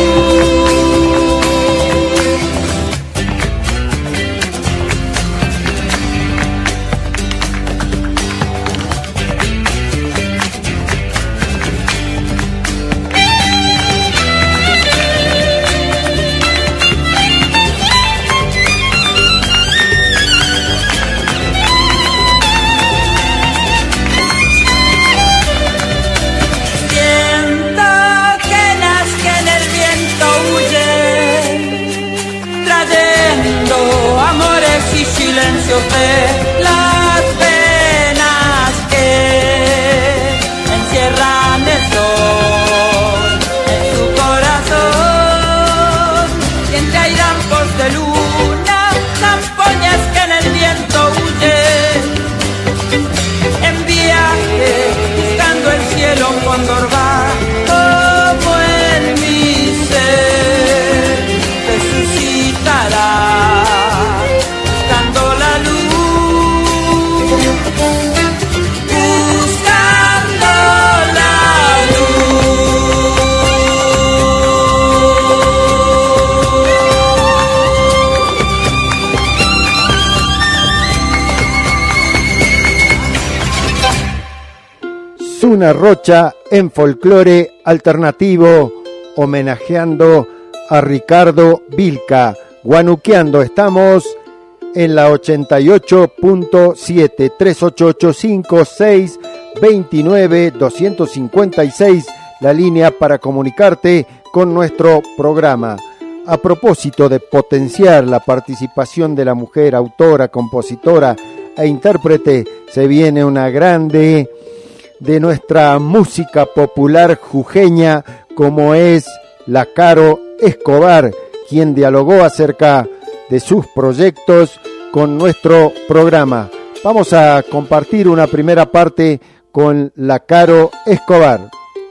Luna Rocha en folclore alternativo, homenajeando a Ricardo Vilca. Guanuqueando, estamos en la ochenta y ocho punto siete, tres ocho ocho cinco seis dos nueve dos cinco seis, la línea para comunicarte con nuestro programa. A propósito de potenciar la participación de la mujer autora, compositora e intérprete, se viene una grande de nuestra música popular jujeña, como es la Caro Escobar, quien dialogó acerca de sus proyectos con nuestro programa. Vamos a compartir una primera parte con la Caro Escobar.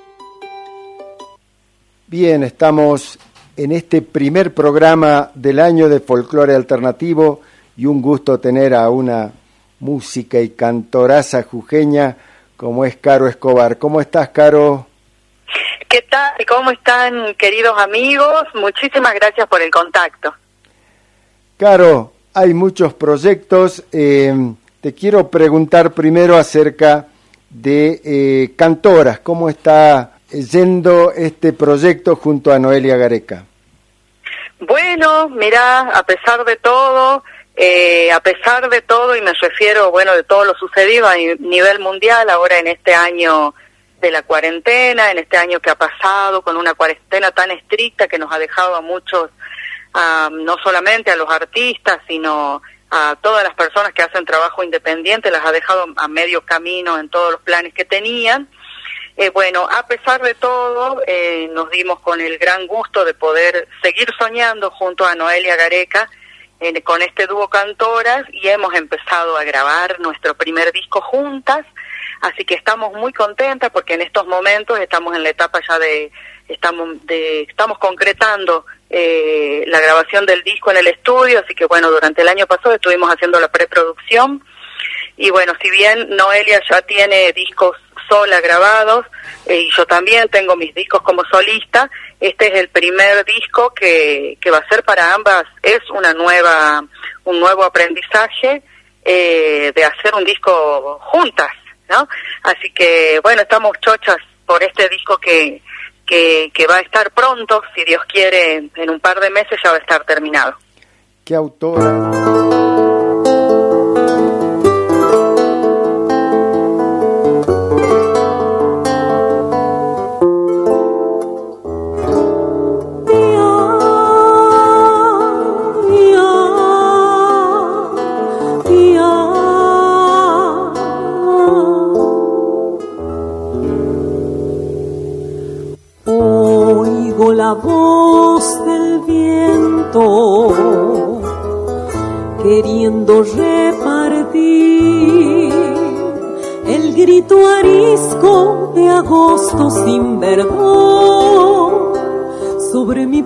Bien, estamos en este primer programa del año de folclore alternativo y un gusto tener a una música y cantoraza jujeña como es Caro Escobar. ¿Cómo estás, Caro? ¿Qué tal? ¿Cómo están, queridos amigos? Muchísimas gracias por el contacto. Caro, hay muchos proyectos. Eh, te quiero preguntar primero acerca de eh, cantoras. ¿Cómo está yendo este proyecto junto a Noelia Gareca? Bueno, mirá, a pesar de todo, eh, a pesar de todo, y me refiero, bueno, de todo lo sucedido a nivel mundial ahora en este año de la cuarentena, en este año que ha pasado con una cuarentena tan estricta que nos ha dejado a muchos, uh, no solamente a los artistas, sino a todas las personas que hacen trabajo independiente, las ha dejado a medio camino en todos los planes que tenían. Eh, bueno, a pesar de todo, eh, nos dimos con el gran gusto de poder seguir soñando junto a Noelia Gareca eh, con este dúo Cantoras, y hemos empezado a grabar nuestro primer disco juntas. Así que estamos muy contentas porque en estos momentos estamos en la etapa ya de estamos de estamos concretando eh, la grabación del disco en el estudio. Así que bueno, durante el año pasado estuvimos haciendo la preproducción, y bueno, si bien Noelia ya tiene discos sola grabados eh, y yo también tengo mis discos como solista, este es el primer disco que que va a ser para ambas, es una nueva un nuevo aprendizaje eh, de hacer un disco juntas, ¿no? Así que, bueno, estamos chochas por este disco que, que, que va a estar pronto, si Dios quiere, en un par de meses ya va a estar terminado. ¿Qué autora? La voz del viento queriendo repartir el grito arisco de agosto sin perdón sobre mi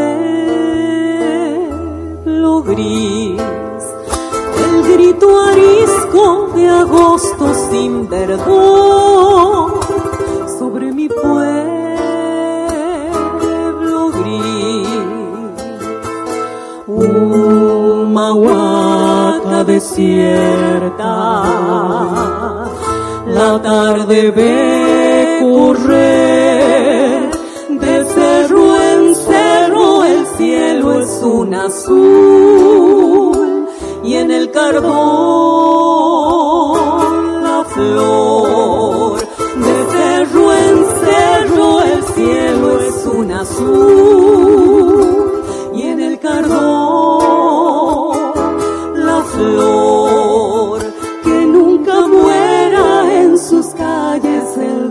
pueblo gris. El grito arisco de agosto sin perdón sobre mi pueblo. Humahuaca desierta, la tarde ve correr de cerro en cerro, el cielo es un azul y en el carbón la flor. De cerro en cerro, el cielo es un azul y en el carbón la flor. Que nunca muera en sus calles el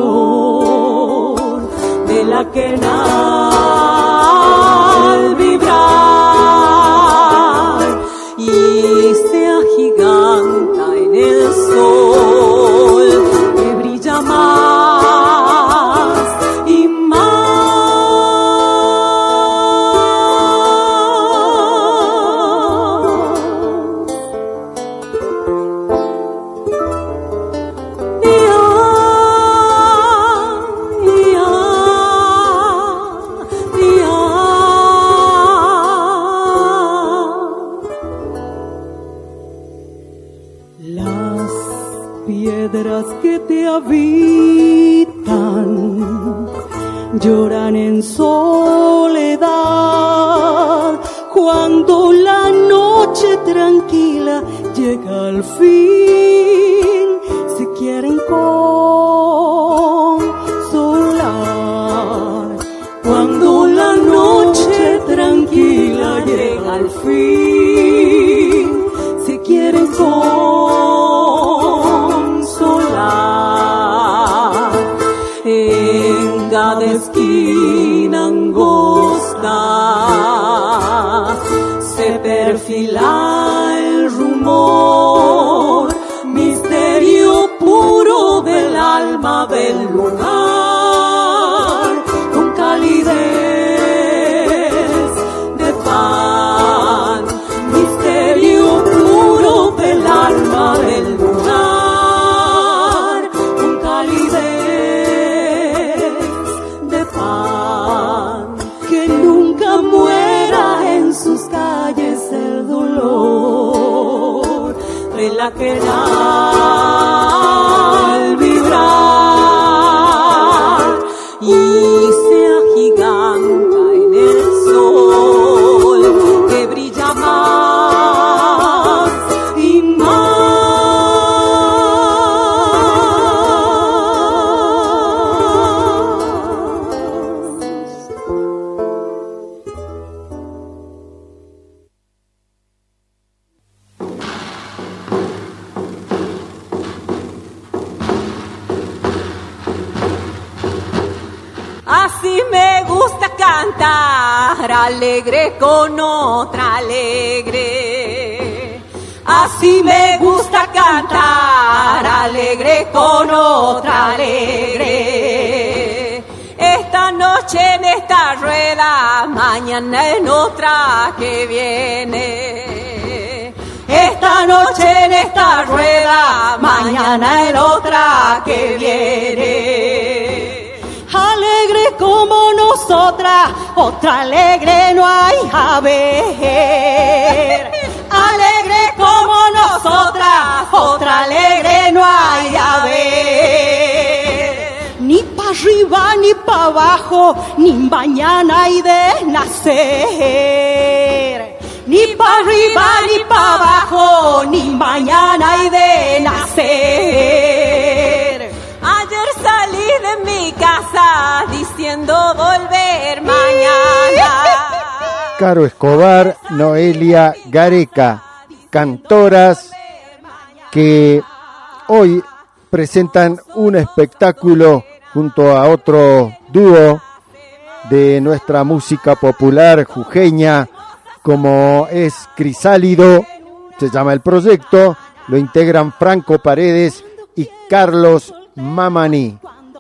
dolor de la que al vibrar y se agiganta en el sol que brilla más y más piedras que te habitan lloran en soledad cuando la noche tranquila llega al fin. Se quieren consolar cuando la noche tranquila llega al fin. Se quieren consolar en cada esquina angosta se perfila el rumor, misterio puro del alma del lugar, con calidez de pan, misterio puro del alma del lugar, con calidez de pan, que nunca muera en sus calles el dolor de la que al vibrar y se agiganta en el sol que brilla más y más. Así me gusta cantar alegre con otra alegre. Así me gusta cantar alegre con otra alegre. Esta noche en esta rueda, mañana en otra que viene. Esta noche en esta rueda, mañana en otra que viene. Alegre como nosotras, otra alegre no hay a ver. Alegre como nosotras, otra alegre no hay a ver. Ni pa' arriba ni pa' abajo, ni mañana hay de nacer. Ni pa' arriba ni pa' abajo, ni mañana hay de nacer. Ayer salí de mi casa diciendo volver mañana. Caro Escobar, Noelia Gareca, cantoras que hoy presentan un espectáculo junto a otro dúo de nuestra música popular jujeña, como es Crisálido, se llama el proyecto, lo integran Franco Paredes y Carlos Mamani.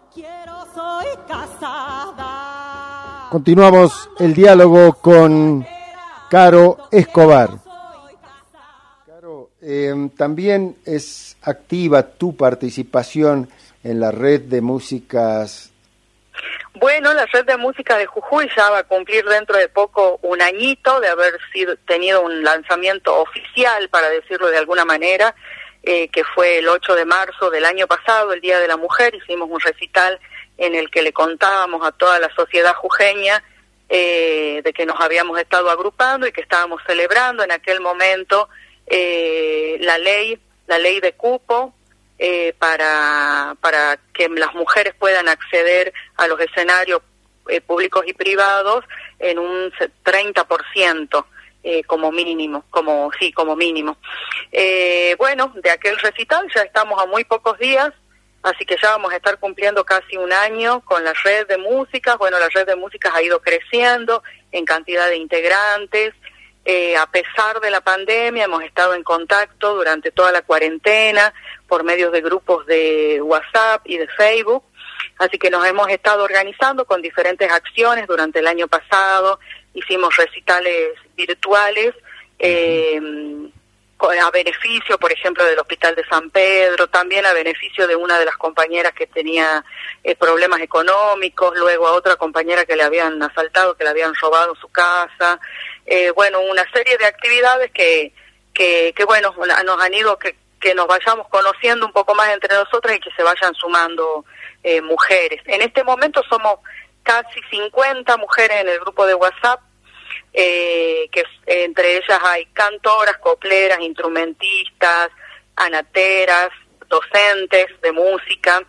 Continuamos el diálogo con Caro Escobar. Caro, eh, también es activa tu participación en la red de músicas. Bueno, la red de música de Jujuy ya va a cumplir dentro de poco un añito de haber sido tenido un lanzamiento oficial, para decirlo de alguna manera, eh, que fue el ocho de marzo del año pasado, el Día de la Mujer. Hicimos un recital en el que le contábamos a toda la sociedad jujeña eh, de que nos habíamos estado agrupando y que estábamos celebrando en aquel momento eh, la ley, la ley de cupo, Eh, para para que las mujeres puedan acceder a los escenarios eh, públicos y privados en un treinta por ciento eh, como mínimo, como sí, como mínimo. Eh, bueno, de aquel recital ya estamos a muy pocos días, así que ya vamos a estar cumpliendo casi un año con la red de músicas. Bueno, la red de músicas ha ido creciendo en cantidad de integrantes. Eh, a pesar de la pandemia, hemos estado en contacto durante toda la cuarentena por medio de grupos de WhatsApp y de Facebook, así que nos hemos estado organizando con diferentes acciones durante el año pasado. Hicimos recitales virtuales eh, a beneficio, por ejemplo, del Hospital de San Pedro, también a beneficio de una de las compañeras que tenía eh, problemas económicos, luego a otra compañera que le habían asaltado, que le habían robado su casa. Eh, bueno, una serie de actividades que, que, que bueno, nos han ido que, que nos vayamos conociendo un poco más entre nosotras y que se vayan sumando eh, mujeres. En este momento somos casi cincuenta mujeres en el grupo de WhatsApp, eh, que eh, entre ellas hay cantoras, copleras, instrumentistas, anateras, docentes de música.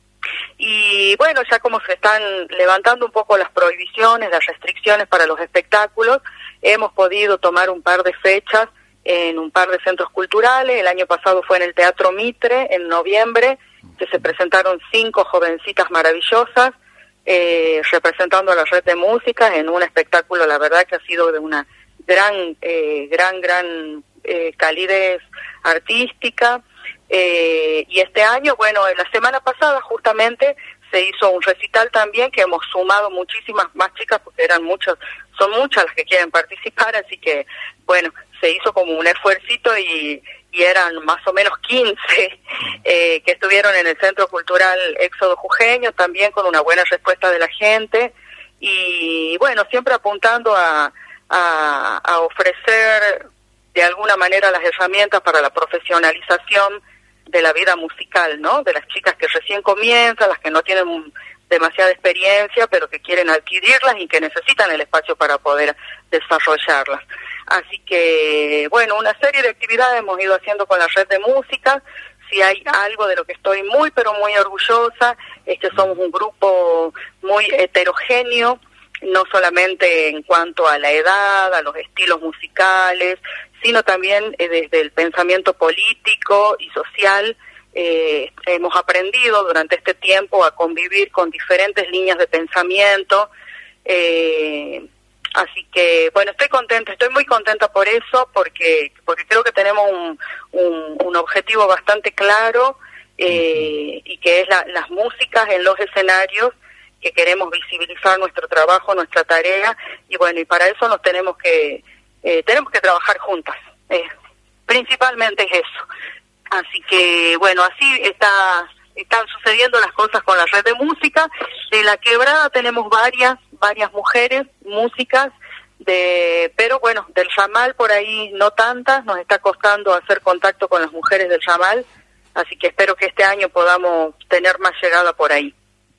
Y bueno, ya como se están levantando un poco las prohibiciones, las restricciones para los espectáculos, hemos podido tomar un par de fechas en un par de centros culturales. El año pasado fue en el Teatro Mitre, en noviembre, que se presentaron cinco jovencitas maravillosas, eh, representando a la red de música en un espectáculo, la verdad que ha sido de una gran, eh, gran, gran eh, calidez artística. Eh, y este año, bueno, la semana pasada justamente se hizo un recital también, que hemos sumado muchísimas más chicas, porque eran muchas, son muchas las que quieren participar, así que, bueno, se hizo como un esfuercito y, y eran más o menos quince eh, que estuvieron en el Centro Cultural Éxodo Jujeño, también con una buena respuesta de la gente, y bueno, siempre apuntando a, a, a ofrecer de alguna manera las herramientas para la profesionalización de la vida musical, ¿no? De las chicas que recién comienzan, las que no tienen demasiada experiencia, pero que quieren adquirirlas y que necesitan el espacio para poder desarrollarlas. Así que, bueno, una serie de actividades hemos ido haciendo con la red de música. Si hay algo de lo que estoy muy, pero muy orgullosa, es que somos un grupo muy heterogéneo, no solamente en cuanto a la edad, a los estilos musicales, sino también eh, desde el pensamiento político y social. Eh, hemos aprendido durante este tiempo a convivir con diferentes líneas de pensamiento, eh, así que, bueno, estoy contenta, estoy muy contenta por eso, porque porque creo que tenemos un, un, un objetivo bastante claro, eh, y que es la, las músicas en los escenarios, que queremos visibilizar nuestro trabajo, nuestra tarea, y bueno, y para eso nos tenemos que eh, tenemos que trabajar juntas, eh, principalmente es eso. Así que, bueno, así está están sucediendo las cosas con la red de música. De La Quebrada tenemos varias, varias mujeres, músicas, de pero bueno, del ramal por ahí no tantas, nos está costando hacer contacto con las mujeres del ramal, así que espero que este año podamos tener más llegada por ahí.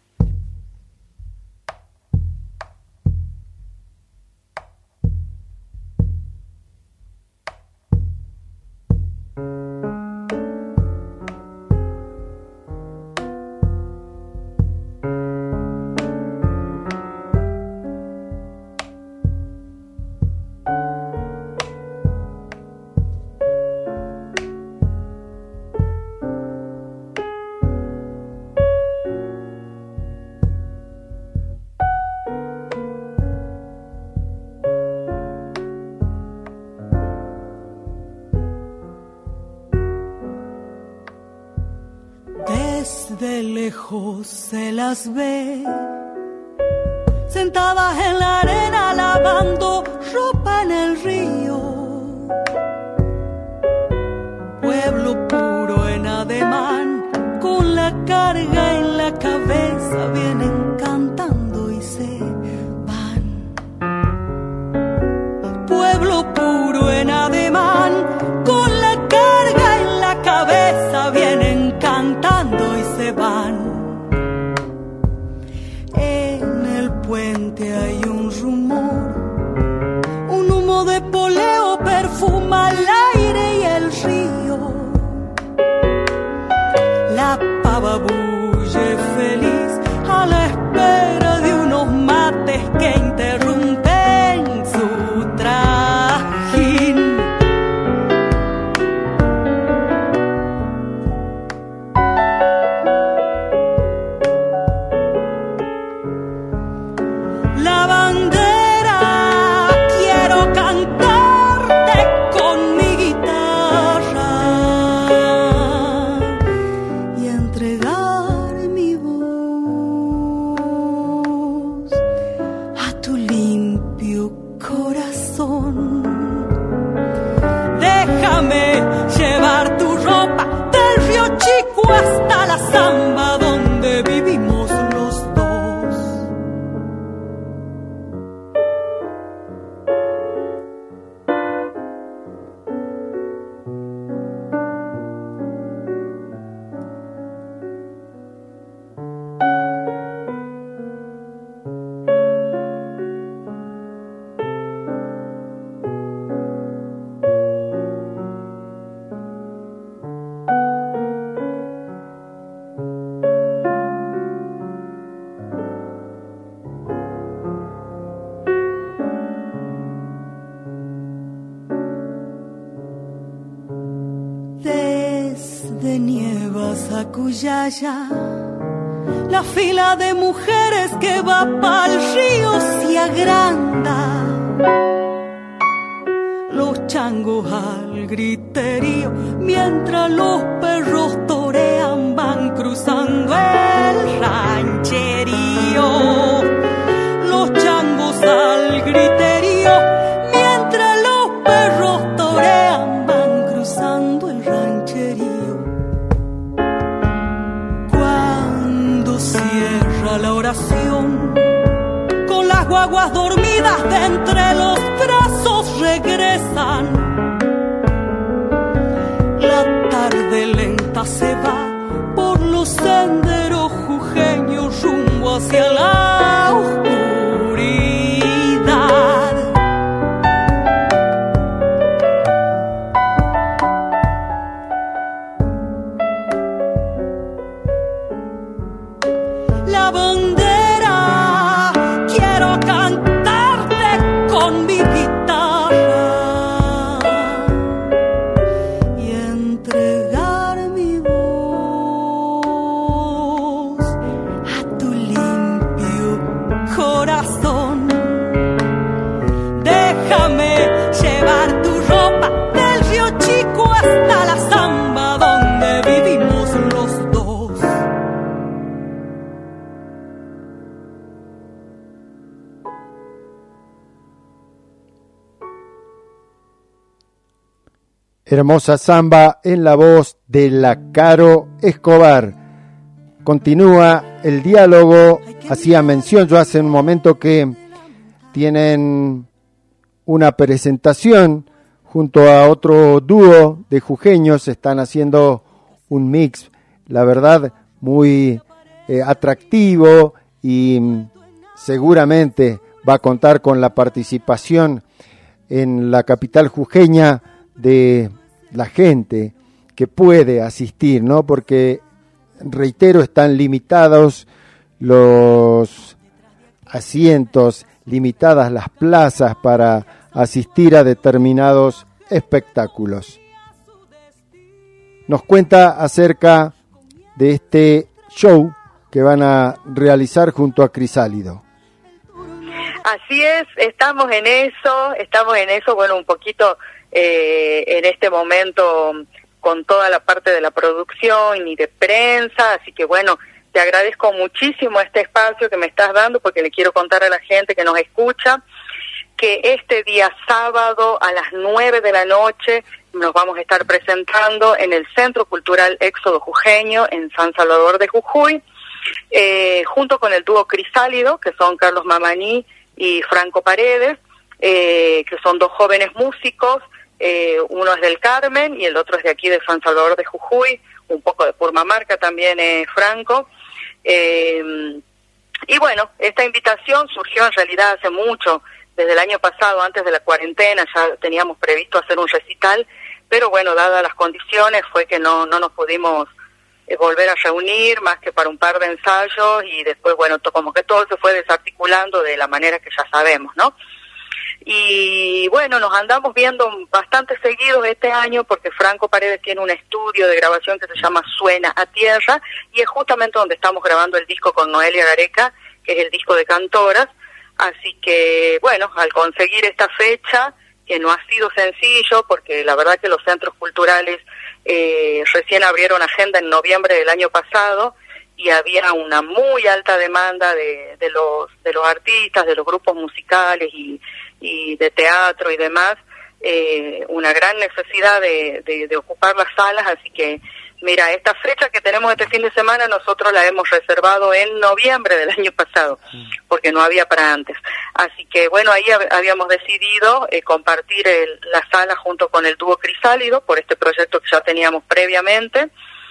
De lejos se las ve, sentadas en la arena lavando ropa en el río. Pueblo puro en ademán, con la carga en la cabeza, vienen cantando y se van. Pueblo puro en ademán, con la carga en la cabeza, vienen cantando y se van. En el puente hay un rumor, un humo de poleo perfuma el aire y el río. Desde Nievas a Cuyaya, la fila de mujeres que va pa'l río se agranda. Los changos al griterío, mientras los perros torean, van cruzando el rancherío. Los changos al griterío, mientras los perros torean, van cruzando el rancherío. Cuando cierra la oración, con las guaguas dormidas de entre los brazos regresan. La tarde lenta se va por los senderos jujeños rumbo hacia la oscuridad. La bandera quiero cantarte con mi guitarra y entregar mi voz a tu limpio corazón. Déjame llevar tu ropa del Río Chico hasta la Zamba donde vivimos los dos. Hermosa samba en la voz de la Caro Escobar. Continúa el diálogo. Hacía mención yo hace un momento que tienen una presentación junto a otro dúo de jujeños. Están haciendo un mix, la verdad, muy eh, atractivo y seguramente va a contar con la participación en la capital jujeña de la gente que puede asistir, ¿no? Porque, reitero, están limitados los asientos, limitadas las plazas para asistir a determinados espectáculos. Nos cuenta acerca de este show que van a realizar junto a Crisálido. Así es, estamos en eso, estamos en eso, bueno, un poquito eh, en este momento con toda la parte de la producción y de prensa, así que bueno, te agradezco muchísimo este espacio que me estás dando porque le quiero contar a la gente que nos escucha que este día sábado a las nueve de la noche nos vamos a estar presentando en el Centro Cultural Éxodo Jujeño en San Salvador de Jujuy, eh, junto con el dúo Crisálido, que son Carlos Mamaní y Franco Paredes, eh, que son dos jóvenes músicos, eh, uno es del Carmen y el otro es de aquí de San Salvador de Jujuy, un poco de Purmamarca también eh, Franco. Eh, y bueno, esta invitación surgió en realidad hace mucho, desde el año pasado, antes de la cuarentena, ya teníamos previsto hacer un recital, pero bueno, dadas las condiciones fue que no, no nos pudimos eh, volver a reunir más que para un par de ensayos y después, bueno, to, como que todo se fue desarticulando de la manera que ya sabemos, ¿no? Y bueno, nos andamos viendo bastante seguidos este año porque Franco Paredes tiene un estudio de grabación que se llama Suena a Tierra y es justamente donde estamos grabando el disco con Noelia Gareca, que es el disco de Cantoras. Así que, bueno, al conseguir esta fecha, que no ha sido sencillo, porque la verdad que los centros culturales eh, recién abrieron agenda en noviembre del año pasado y había una muy alta demanda de, de los de los artistas, de los grupos musicales y, y de teatro y demás, eh, una gran necesidad de, de, de ocupar las salas, así que mira, esta fecha que tenemos este fin de semana nosotros la hemos reservado en noviembre del año pasado, porque no había para antes. Así que bueno, ahí hab- habíamos decidido eh, compartir el, la sala junto con el dúo Crisálido por este proyecto que ya teníamos previamente.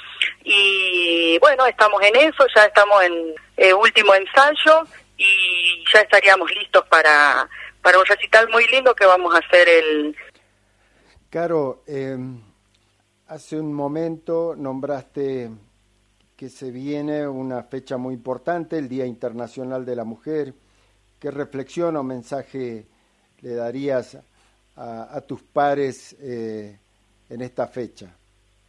Y bueno, estamos en eso, ya estamos en eh, último ensayo y ya estaríamos listos para, para un recital muy lindo que vamos a hacer el... Caro, eh... hace un momento nombraste que se viene una fecha muy importante, el Día Internacional de la Mujer. ¿Qué reflexión o mensaje le darías a, a tus pares eh, en esta fecha?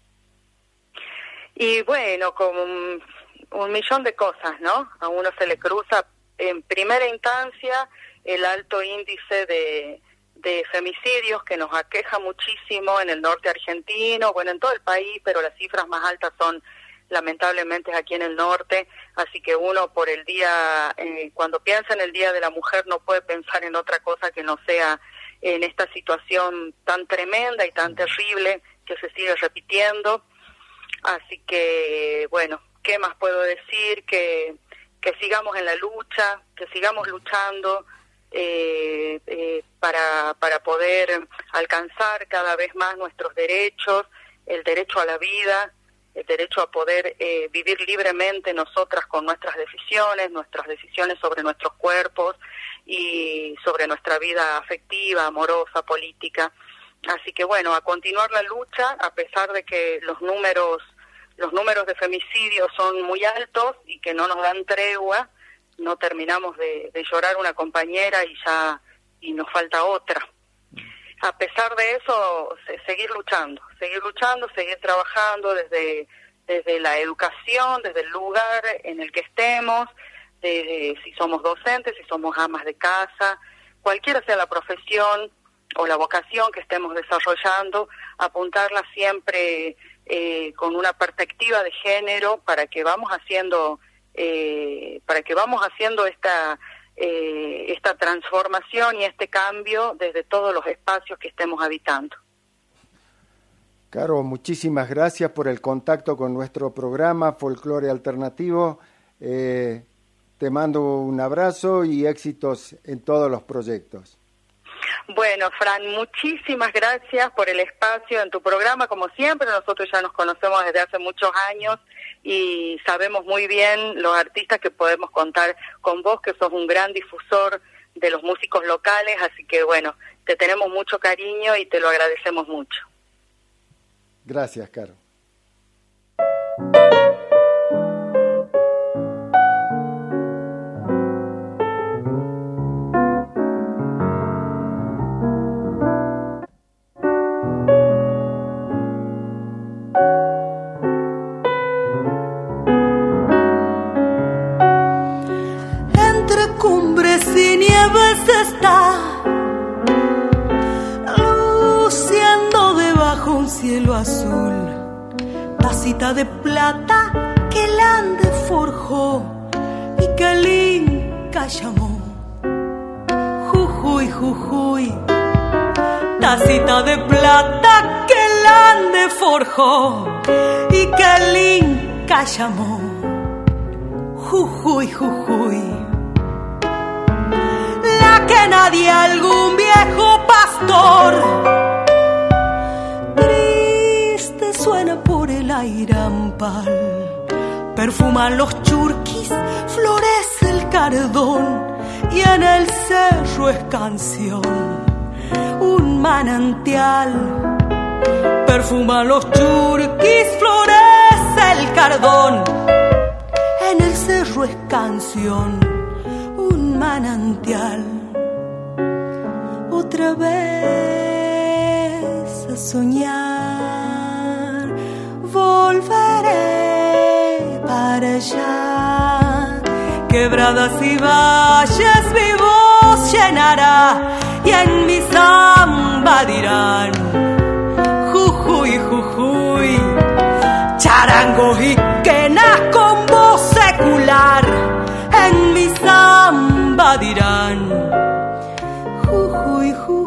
Y bueno, como un, un millón de cosas, ¿no? A uno se le cruza en primera instancia el alto índice de, de femicidios que nos aqueja muchísimo en el norte argentino, bueno, en todo el país, pero las cifras más altas son lamentablemente aquí en el norte, así que uno por el día, eh, cuando piensa en el Día de la Mujer no puede pensar en otra cosa que no sea en esta situación tan tremenda y tan terrible que se sigue repitiendo. Así que, bueno, ¿qué más puedo decir? Que, que sigamos en la lucha, que sigamos luchando eh, eh, para, para poder alcanzar cada vez más nuestros derechos, el derecho a la vida, el derecho a poder eh, vivir libremente nosotras con nuestras decisiones, nuestras decisiones sobre nuestros cuerpos y sobre nuestra vida afectiva, amorosa, política. Así que bueno, a continuar la lucha, a pesar de que los números, los números de femicidios son muy altos y que no nos dan tregua, no terminamos de, de llorar una compañera y ya y nos falta otra. A pesar de eso, se, seguir luchando, seguir luchando, seguir trabajando desde, desde la educación, desde el lugar en el que estemos, de, si somos docentes, si somos amas de casa, cualquiera sea la profesión o la vocación que estemos desarrollando, apuntarla siempre eh, con una perspectiva de género para que vamos haciendo, eh, para que vamos haciendo esta Eh, esta transformación y este cambio desde todos los espacios que estemos habitando. Caro, muchísimas gracias por el contacto con nuestro programa Folclore Alternativo. Eh, te mando un abrazo y éxitos en todos los proyectos. Bueno, Fran, muchísimas gracias por el espacio en tu programa. Como siempre, nosotros ya nos conocemos desde hace muchos años y sabemos muy bien los artistas que podemos contar con vos, que sos un gran difusor de los músicos locales, así que bueno, te tenemos mucho cariño y te lo agradecemos mucho. Gracias, Caro. Está luciendo debajo un cielo azul, tacita de plata que el Ande forjó y que el Inca llamó Jujuy, Jujuy. Tacita de plata que el Ande forjó y que el Inca llamó Jujuy, Jujuy. Que nadie, algún viejo pastor triste suena por el airampal. Perfuman los churquis, florece el cardón y en el cerro es canción, un manantial. Perfuman los churquis, florece el cardón, en el cerro es canción, un manantial. Otra vez a soñar, volveré para allá. Quebradas y valles mi voz llenará y en mi samba dirán Jujuy, Jujuy. Charangos y quenas con voz secular en mi samba dirán Jujuy, Jujuy.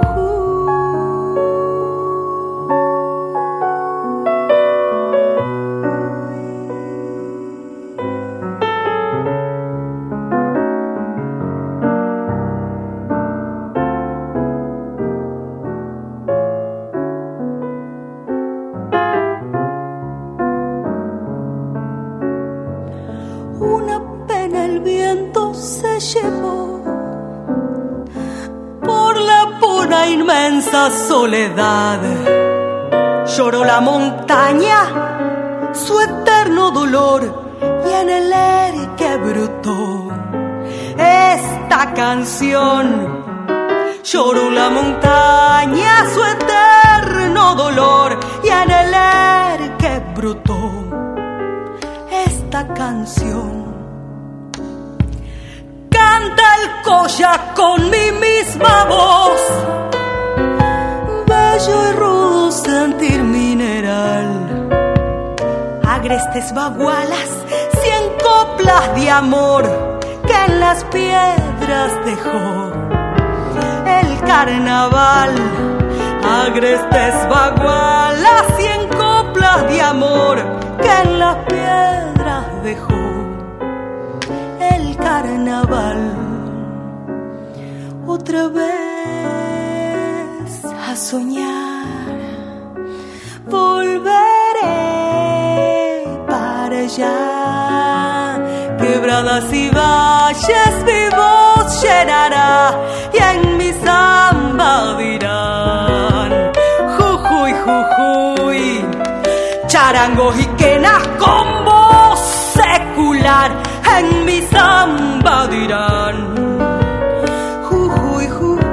Una pena el viento se llevó por la pura inmensa soledad. Lloró la montaña su eterno dolor y en el aire que brotó esta canción. Lloró la montaña su eterno dolor y en el aire que brotó esta canción. Canta el Coya con mi misma voz, bello y rudo sentir mineral, agrestes bagualas, cien coplas de amor que en las piedras dejó el carnaval. Agrestes bagualas, cien coplas de amor que en las piedras dejó el carnaval. Otra vez a soñar, volveré para allá. Quebradas y valles mi voz llenará y en mi samba dirán Jujuy, Jujuy, charangos y quenas con voz secular. En mi samba dirán Jujuy, Jujuy.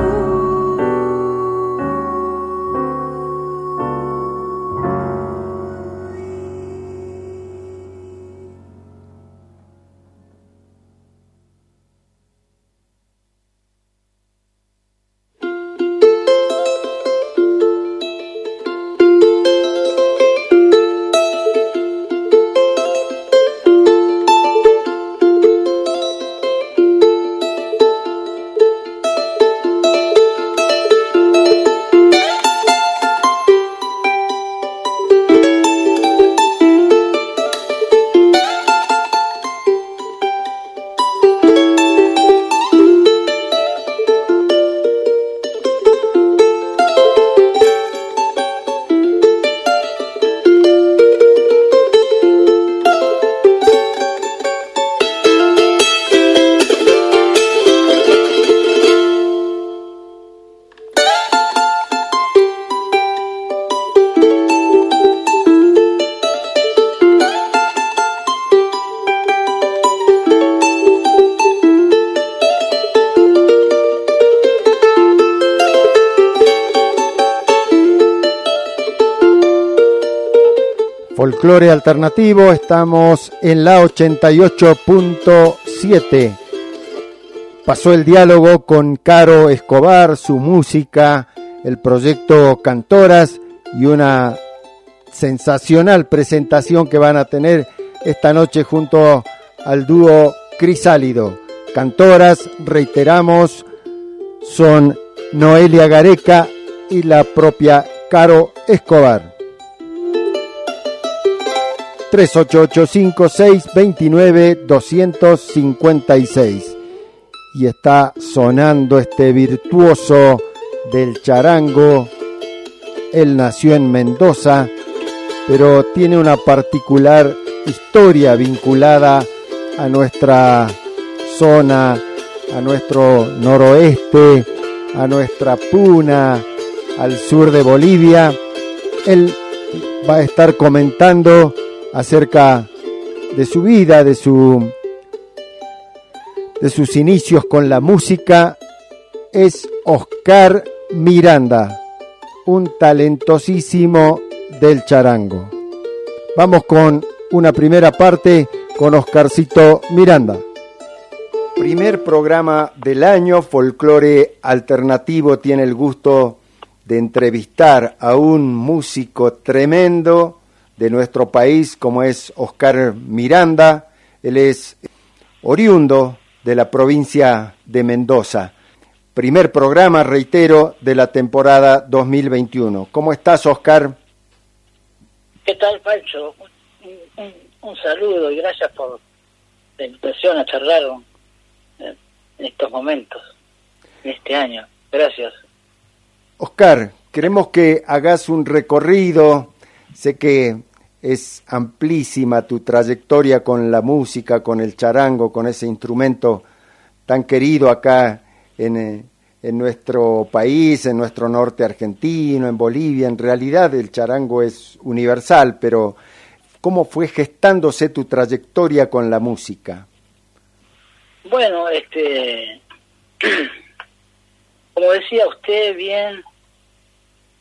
Folclore alternativo, estamos en la ochenta y ocho punto siete. Pasó el diálogo con Caro Escobar, su música, el proyecto Cantoras y una sensacional presentación que van a tener esta noche junto al dúo Crisálido. Cantoras, reiteramos, son Noelia Gareca y la propia Caro Escobar. tres ocho ocho cinco seis dos nueve dos cinco seis. Y está sonando este virtuoso del charango. Él nació en Mendoza, pero tiene una particular historia vinculada a nuestra zona, a nuestro noroeste, a nuestra puna, al sur de Bolivia. Él va a estar comentando acerca de su vida, de su de sus inicios con la música. Es Oscar Miranda, un talentosísimo del charango. Vamos con una primera parte con Oscarcito Miranda. Primer programa del año, Folclore Alternativo tiene el gusto de entrevistar a un músico tremendo de nuestro país, como es Oscar Miranda. Él es oriundo de la provincia de Mendoza. Primer programa, reitero, de la temporada dos mil veintiuno. ¿Cómo estás, Oscar? ¿Qué tal, Pancho? Un, un, un saludo y gracias por la invitación a charlar en estos momentos, en este año. Gracias. Oscar, queremos que hagas un recorrido. Sé que es amplísima tu trayectoria con la música, con el charango, con ese instrumento tan querido acá en, en nuestro país, en nuestro norte argentino, en Bolivia. En realidad el charango es universal, pero ¿cómo fue gestándose tu trayectoria con la música? Bueno, este, como decía usted bien,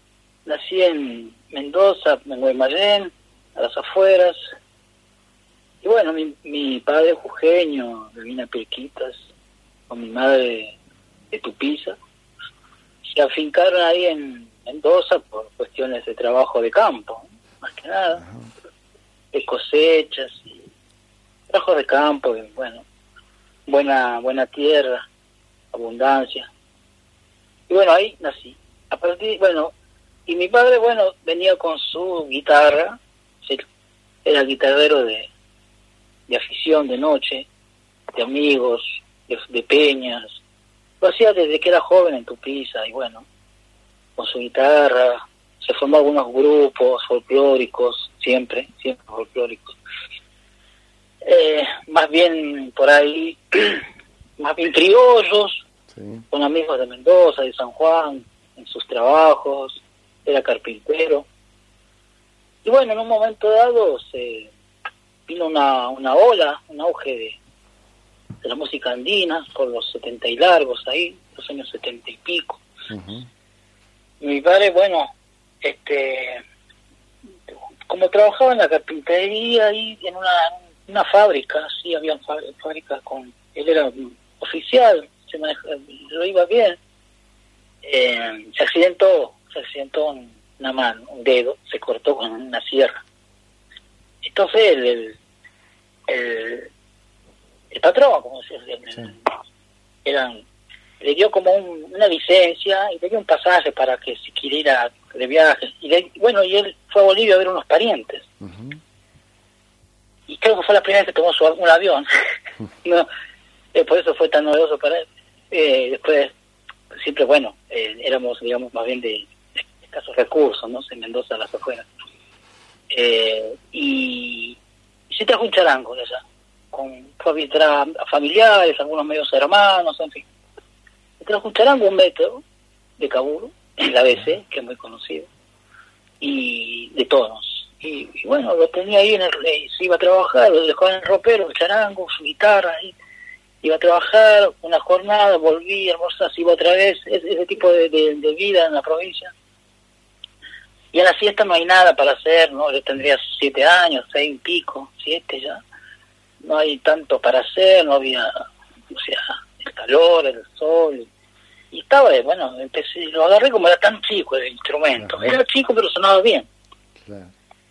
nací en Mendoza, en Guaymallén, a las afueras, Y bueno, mi, mi padre jujeño, de Vina Pirquitas, con mi madre de Tupiza, se afincaron ahí en Mendoza por cuestiones de trabajo de campo, más que nada, de cosechas y trabajo de campo, y bueno, buena buena tierra, abundancia. Y bueno, ahí nací. A partir, bueno, y mi padre, bueno, venía con su guitarra, era guitarrero de, de afición de noche, de amigos, de, de peñas. Lo hacía desde que era joven en Tupiza, y bueno, con su guitarra, se formó algunos grupos folclóricos, siempre, siempre folclóricos. Eh, más bien por ahí, más bien criollos, sí, con amigos de Mendoza, de San Juan, en sus trabajos, era carpintero. Y bueno, en un momento dado se vino una, una ola, un auge de, de la música andina, por los setenta y largos ahí, los años setenta y pico. Uh-huh. Y mi padre, bueno, este como trabajaba en la carpintería ahí en una, una fábrica, sí, había fábricas con, él era oficial, se manejaba, lo iba bien, eh, se accidentó, se accidentó una mano, un dedo, se cortó con una sierra. Entonces el, el, el, el patrón, como se dice, sí, eran, le dio como un, una licencia y le dio un pasaje para que si quisiera ir de viaje. Y le, bueno, y él fue a Bolivia a ver unos parientes. Uh-huh. Y creo que fue la primera vez que tomó su, un avión. No, eh, por eso fue tan novedoso para él. Eh, después, siempre, bueno, eh, éramos, digamos, más bien de, de escasos recursos, ¿no? En Mendoza, a las afueras. Eh, y, y se trajo un charango de allá. Con, fue a visitar a, a familiares, algunos medios hermanos, en fin. Se trajo un charango, un metro de Caburo, en la B C, que es muy conocido, y de tonos. Y, y bueno, lo tenía ahí, en el, se iba a trabajar, lo dejó en el ropero, el charango, su guitarra, ahí. Iba a trabajar una jornada, volvía, almorzaba, se iba otra vez, ese, ese tipo de, de, de vida en la provincia. Y a la siesta no hay nada para hacer, ¿no? Yo tendría siete años, seis y pico, siete ya. No hay tanto para hacer, no había, o sea, el calor, el sol. Y estaba, bueno, empecé, lo agarré como era tan chico el instrumento. Claro. Era chico, pero sonaba bien. Claro.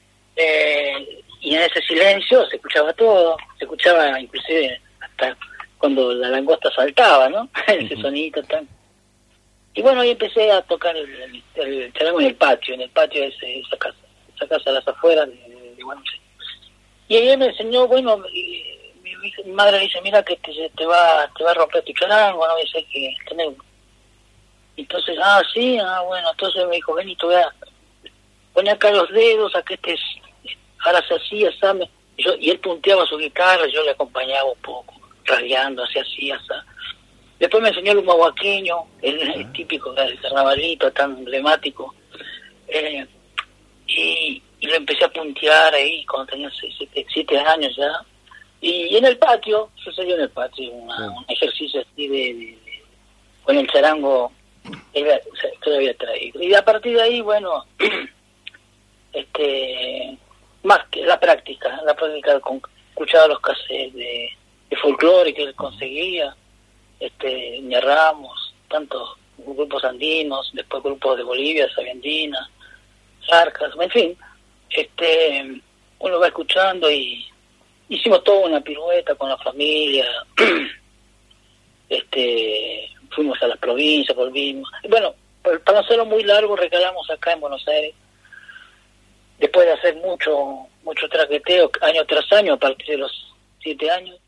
Eh, y en ese silencio se escuchaba todo, se escuchaba inclusive hasta cuando la langosta saltaba, ¿no? Ese uh-huh. sonito tan... Y bueno, ahí empecé a tocar el, el, el charango en el patio, en el patio de ese, esa casa, esa casa a las afueras de, de, de Buenos Aires. Y ella me enseñó, bueno, y, mi, mi madre dice, mira que te, te va te va a romper tu charango, no dice que tenés... Entonces, ah, sí, ah, bueno, entonces me dijo, ven y te voy a poner acá los dedos, a que estés, ahora se hacía, ¿sabes? Y, yo, y él punteaba su guitarra, yo le acompañaba un poco, rasgueando, así, así, así. Después me enseñó el humahuaqueño, el, el típico del carnavalito tan emblemático, eh, y, y lo empecé a puntear ahí cuando tenía seis, siete, siete años ya, y, y en el patio, sucedió en el patio, una, un ejercicio así de, de, de con el charango que lo había traído. Y a partir de ahí, bueno, este más que la práctica, la práctica con escuchaba los cassettes de, de folclore que él conseguía, este Ña Ramos, tantos grupos andinos, después grupos de Bolivia, Sabiandina, Zarcas, en fin, este uno va escuchando y hicimos toda una pirueta con la familia, este fuimos a las provincias, volvimos. Y bueno, para no hacerlo muy largo, recalamos acá en Buenos Aires, después de hacer mucho mucho traqueteo, año tras año, a partir de los siete años.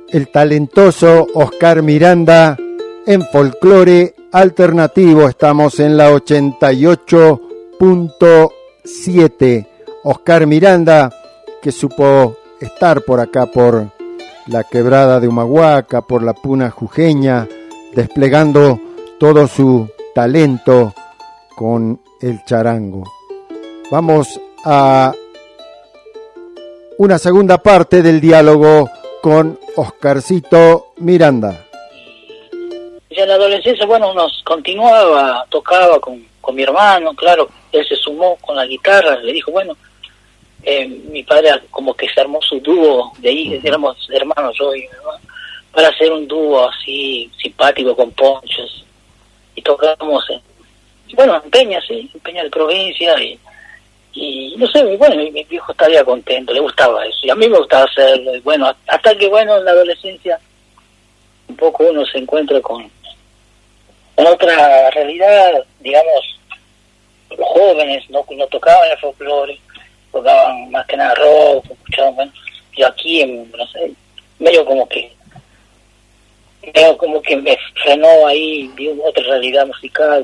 el talentoso Oscar Miranda en folclore alternativo. Estamos en la ochenta y ocho punto siete. Oscar Miranda, que supo estar por acá, por la quebrada de Humahuaca, por la Puna Jujeña, desplegando todo su talento con el charango. Vamos a una segunda parte del diálogo con Oscarcito Miranda. Ya en la adolescencia, bueno, nos continuaba, tocaba con, con mi hermano, claro, él se sumó con la guitarra, le dijo, bueno, eh, mi padre como que se armó su dúo, de ahí uh-huh. éramos hermanos yo y mi hermano, para hacer un dúo así simpático con ponchos, y tocábamos en, bueno, en Peña, sí, en Peña de provincia, y y no sé, bueno, mi, mi viejo estaría contento, le gustaba eso, y a mí me gustaba hacerlo, y bueno, hasta que, bueno, en la adolescencia un poco uno se encuentra con, con otra realidad, digamos, los jóvenes no, no tocaban el folclore, tocaban más que nada rock, escuchaban, bueno, yo aquí, en, no sé, medio como que, medio como que me frenó ahí, vi otra realidad musical,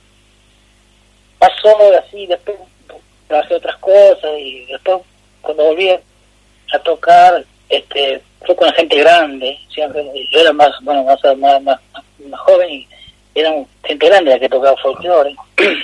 pasó así, después trabajé otras cosas y después cuando volví a tocar este fue con la gente grande, siempre yo era más bueno más más, más, más joven y era gente grande la que tocaba folclore.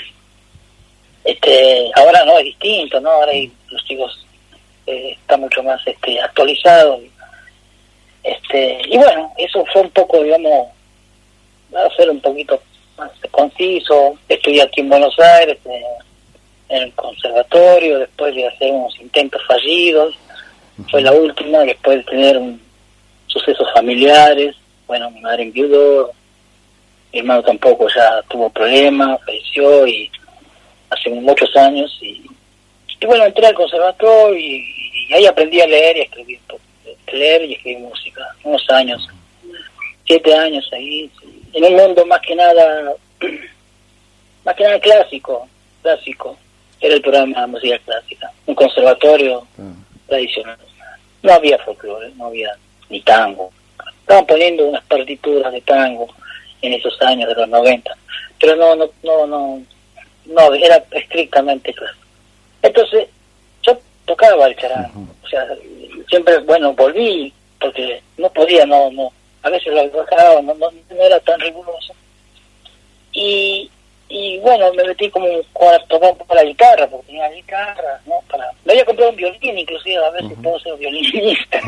este ahora no es distinto, no ahora hay, los chicos eh, están mucho más este actualizados, este y bueno, eso fue un poco, digamos, va a ser un poquito más conciso. Estudié aquí en Buenos Aires eh, en el conservatorio, después de hacer unos intentos fallidos, fue la última, después de tener un, sucesos familiares, bueno, mi madre enviudó, mi hermano tampoco ya tuvo problemas, falleció, y hace muchos años, y, y bueno, entré al conservatorio, y, y ahí aprendí a leer y a escribir, leer y escribir música, unos años, siete años ahí, en un mundo más que nada, más que nada clásico, clásico, era el programa de música clásica, un conservatorio uh-huh. tradicional. No había folclore, no había ni tango. Estaban poniendo unas partituras de tango en esos años de los noventa, pero no, no, no, no, no era estrictamente clásico. Entonces, yo tocaba el charango, uh-huh. o sea, siempre, bueno, volví, porque no podía, no, no, a veces lo bajaba, no, no, no era tan riguroso. Y Y bueno, me metí como a tocar un poco la guitarra, porque tenía la guitarra, ¿no? Para... Me había comprado un violín, inclusive, a ver uh-huh. si puedo ser violinista.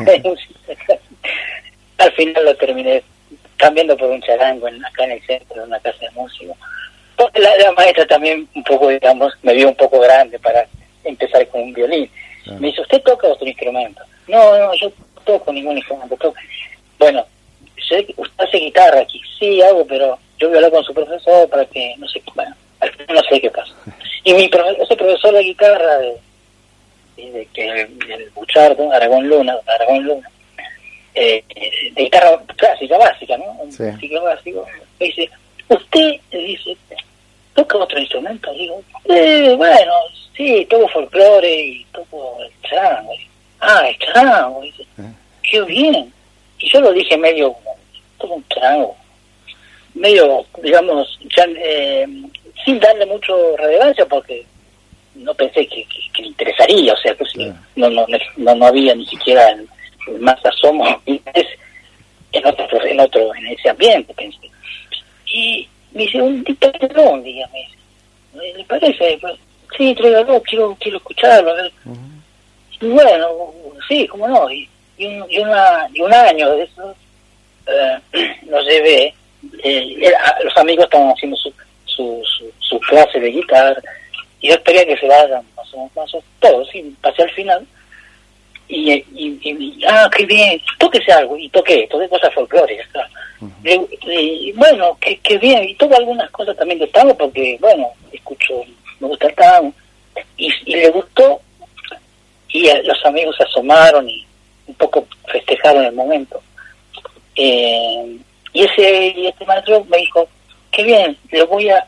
Al final lo terminé cambiando por un charango en, acá en el centro, en una casa de música. Porque la, la maestra también, un poco, digamos, me vio un poco grande para empezar con un violín. Uh-huh. Me dice, ¿usted toca otro instrumento? No, no, yo no toco ningún instrumento. Toco. Bueno, ¿usted hace guitarra aquí? Sí, hago, pero... yo voy a hablar con su profesor para que, no sé, bueno, al final no sé qué pasa. Y mi profe, ese profesor de guitarra de, de, de que el Buchardo, Aragón Luna, Aragón Luna, eh, de guitarra clásica, básica, ¿no? Sí. Un ciclo básico, me dice, ¿usted, dice, toca otro instrumento? Digo, eh, bueno, sí, toco folclore y toco el charango. Ah, el charango, dice, ¿eh? Qué bien. Y yo lo dije medio, toco un charango. Medio, digamos, ya, eh, sin darle mucho relevancia, porque no pensé que, que, que le interesaría, o sea, pues, yeah. no, no, no no había ni siquiera el, el más asomo en otro, en otro, en ese ambiente, pensé. Y me dice, un dictador un día, me dice, ¿le parece? Pues, sí, tráigalo, quiero, quiero escucharlo, a ver. Uh-huh. Y bueno, sí, cómo no, y, y, un, y, una, y un año de eso eh, lo llevé. Eh, era, los amigos estaban haciendo su, su, su, su clase de guitarra y yo esperé que se vayan más o menos todos, sí, pasé al final y, y, y, y ah, qué bien, tóquese algo, y toqué, toqué cosas folclóricas, claro. Uh-huh. y, y bueno, qué, qué bien, y toco algunas cosas también de tango porque, bueno, escucho, me gusta el tango, y, y le gustó, y a, los amigos se asomaron y un poco festejaron el momento. eh Y ese y este maestro me dijo, qué bien, lo voy a...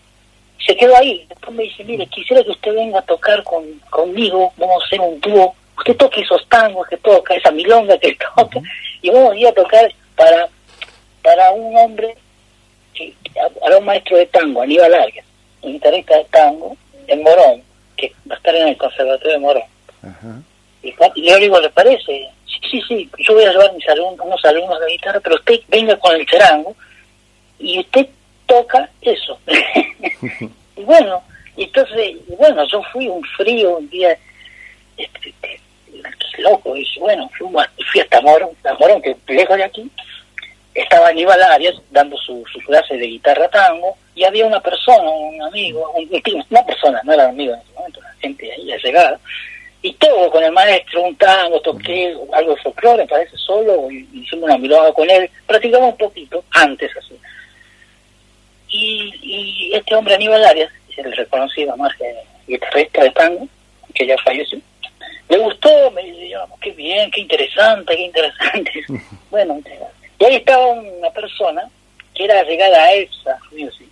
Se quedó ahí. Después me dice, mire, quisiera que usted venga a tocar con conmigo, vamos a hacer un dúo usted toca esos tangos que toca, esa milonga que toca, uh-huh. y vamos a ir a tocar para, para un hombre, que, para un maestro de tango, Aníbal Arias, un guitarrista de tango, en Morón, que va a estar en el Conservatorio de Morón. Uh-huh. Y, y yo le digo, ¿le parece? Sí, sí, sí, yo voy a llevar mis alumnos, unos alumnos de guitarra, pero usted venga con el charango y usted toca eso. Y bueno, y entonces, bueno, yo fui un frío un día, este, este, loco, y bueno, fui, fui hasta Morón, hasta Morón, que lejos de aquí, estaba Aníbal Arias dando su, su clase de guitarra tango, y había una persona, un amigo, un, una persona, no era amigo en ese momento, la gente ahí llegada, y todo con el maestro, un tango, toqué algo de folclore, me parece, solo, y hicimos una milonga con él, practicamos un poquito, antes así. Y, y este hombre Aníbal Arias, el reconocido más guitarrista de tango, que ya falleció, me gustó, me dice, qué bien, qué interesante, qué interesante. Bueno, y ahí estaba una persona que era llegada a EPSA Music,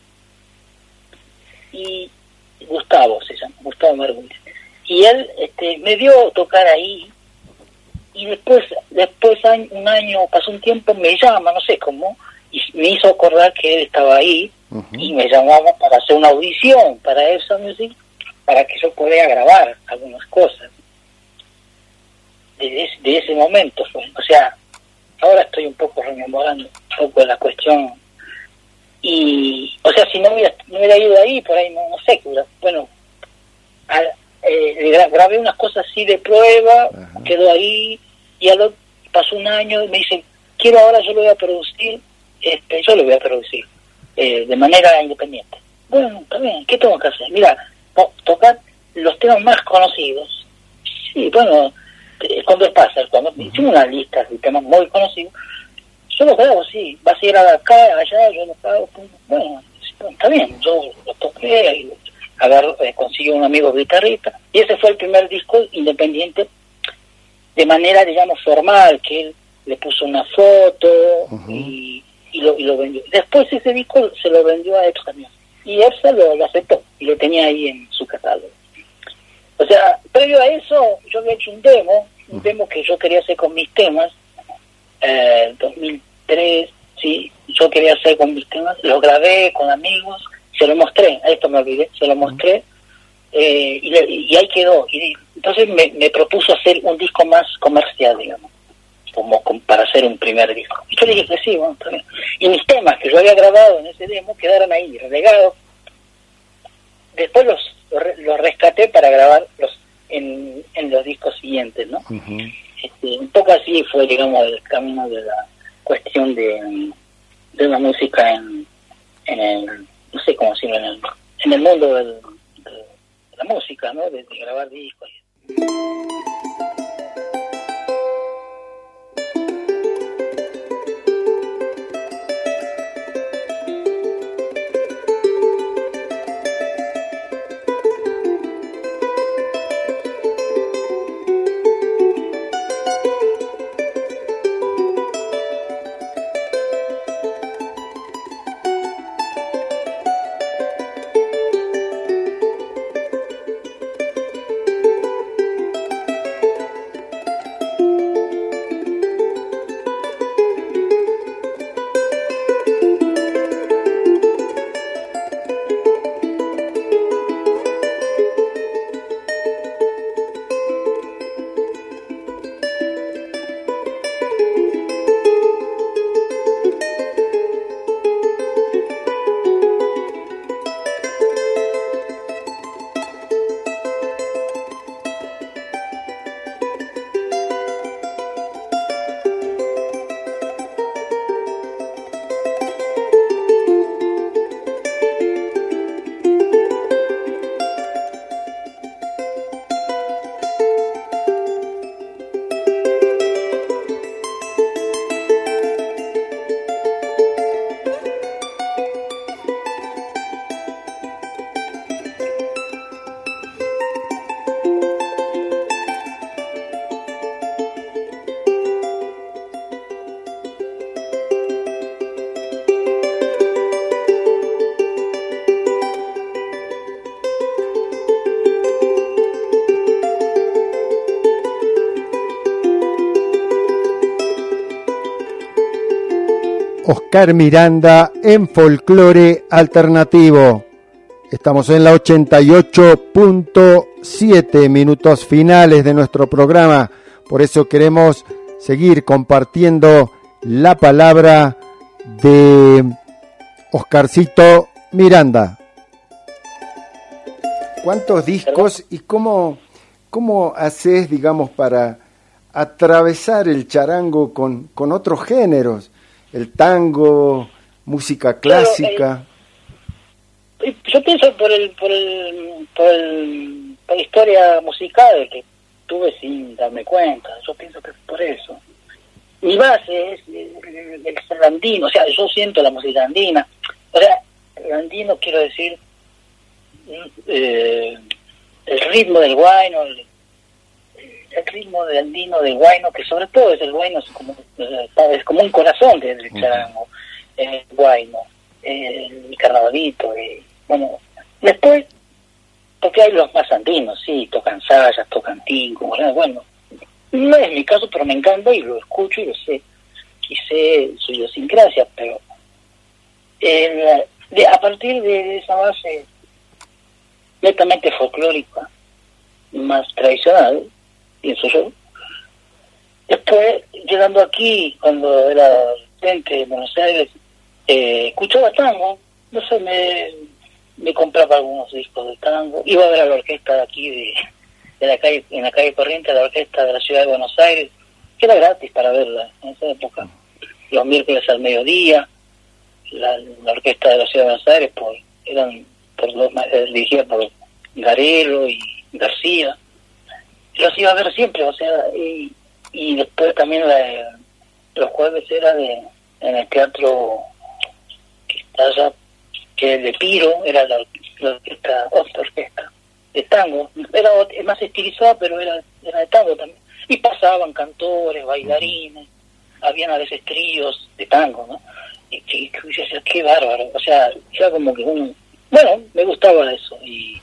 y Gustavo se llama, Gustavo Mergullis. Y él este, me vio tocar ahí, y después, después un año, pasó un tiempo, me llama, no sé cómo, y me hizo acordar que él estaba ahí, uh-huh. y me llamaba para hacer una audición para EPSA Music, para que yo pudiera grabar algunas cosas. De, de ese momento fue, o sea, ahora estoy un poco rememorando un poco la cuestión, y, o sea, si no hubiera, no hubiera ido ahí, por ahí no, no sé, bueno, al, eh, grabé unas cosas así de prueba, uh-huh. quedó ahí, y a lo, pasó un año y me dice, quiero ahora, yo lo voy a producir, este, yo lo voy a producir, eh, de manera independiente. Bueno, está bien, ¿qué tengo que hacer? Mira, to, tocar los temas más conocidos, sí, bueno, eh, cuando pasa, cuando uh-huh. hicimos una lista de temas muy conocidos, yo lo grabo, sí, vas a ir acá, allá, yo lo hago, bueno, está bien, yo lo toqué, y agarro, eh, consigo un amigo guitarrista, y ese fue el primer disco independiente, de manera, digamos, formal, que él le puso una foto, uh-huh. y, y, lo, y lo vendió. Después ese disco se lo vendió a EPSA también, y EPSA lo, lo aceptó, y lo tenía ahí en su catálogo. O sea, previo a eso, yo había hecho un demo, un uh-huh. demo que yo quería hacer con mis temas, eh, dos mil tres, sí, yo quería hacer con mis temas, lo grabé con amigos, se lo mostré, a esto me olvidé, se lo mostré, eh, y, le, y ahí quedó. Y entonces me, me propuso hacer un disco más comercial, digamos, como, como para hacer un primer disco. Y yo le dije que sí, bueno, está bien. Y mis temas que yo había grabado en ese demo quedaron ahí, relegados. Después los, los rescaté para grabarlos en, en los discos siguientes, ¿no? Uh-huh. Este, un poco así fue, digamos, el camino de la cuestión de, de la música en, en el, no sé cómo decirlo, en el, en el mundo del, de, de la música, ¿no? De, de grabar discos. Oscar Miranda en folclore alternativo. Estamos en la ochenta y ocho punto siete, minutos finales de nuestro programa. Por eso queremos seguir compartiendo la palabra de Oscarcito Miranda. ¿Cuántos discos y cómo, cómo haces, digamos, para atravesar el charango con, con otros géneros? El tango, música clásica. Claro, eh, yo pienso por el, por el, por el, por la historia musical que tuve sin darme cuenta. Yo pienso que es por eso. Mi base es el, el ser andino, o sea, yo siento la música andina. O sea, el andino quiero decir eh, el ritmo del guayno, el, el ritmo del andino del guayno, que sobre todo es el guayno, es como, es como un corazón del charango, el guayno, el carnavalito, y, bueno, después, porque hay los más andinos, sí, tocan sayas, tocan tingo, bueno, no es mi caso, pero me encanta y lo escucho y lo sé, y sé su idiosincrasia, pero el, de, a partir de esa base netamente folclórica, más tradicional, pienso yo. Después, llegando aquí, cuando era gente de Buenos Aires, eh, escuchaba tango, no sé, me, me compraba algunos discos de tango, iba a ver a la orquesta de aquí, de, de la calle, en la calle Corrientes, la orquesta de la ciudad de Buenos Aires, que era gratis para verla en esa época, los miércoles al mediodía, la, la orquesta de la ciudad de Buenos Aires, por, eran por dos, eh, dirigida por Garelo y García. Los iba a ver siempre, o sea, y, y después también la, los jueves era de en el teatro que está allá, que el de Piro, era la, la orquesta, otra orquesta de tango, era más estilizada, pero era, era de tango también, y pasaban cantores, bailarines, habían a veces tríos de tango, ¿no? Y que, que yo decía, qué bárbaro, o sea, era como que un, bueno, me gustaba eso, y,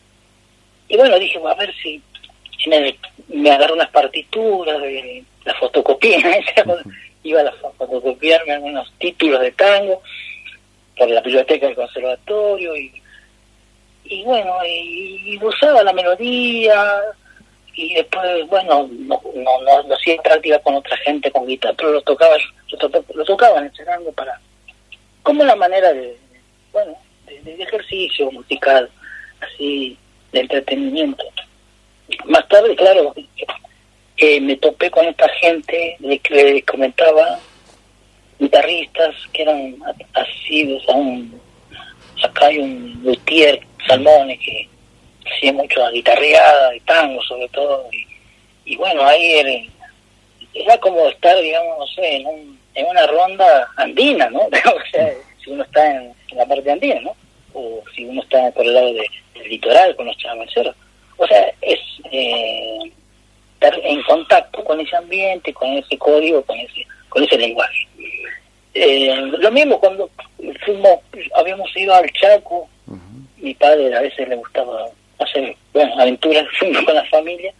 y bueno, dije, a ver si Me, me agarró unas partituras, de la fotocopié, iba a fotocopiarme algunos títulos de tango por la biblioteca del conservatorio y, y bueno, y, y usaba la melodía y después, bueno, no, no, no, lo hacía en práctica con otra gente con guitarra, pero lo tocaba, lo, to, lo tocaba en el charango para, como una manera de, bueno, de, de ejercicio musical, así, de entretenimiento. Más tarde, claro, eh, me topé con esta gente de que les comentaba, guitarristas que eran asidos a un, acá hay un luthier, Salmone, que hacía mucho la guitarreada, de tango sobre todo, y, y bueno, ahí era, era como estar, digamos, no sé, en, un, en una ronda andina, ¿no? O sea, si uno está en, en la parte andina, ¿no? O si uno está por el lado de, del litoral con los chamaceros. O sea, es eh, estar en contacto con ese ambiente, con ese código, con ese con ese lenguaje. Eh, lo mismo cuando fuimos, habíamos ido al Chaco, uh-huh. Mi padre a veces le gustaba hacer, bueno, aventuras, fuimos con la familia,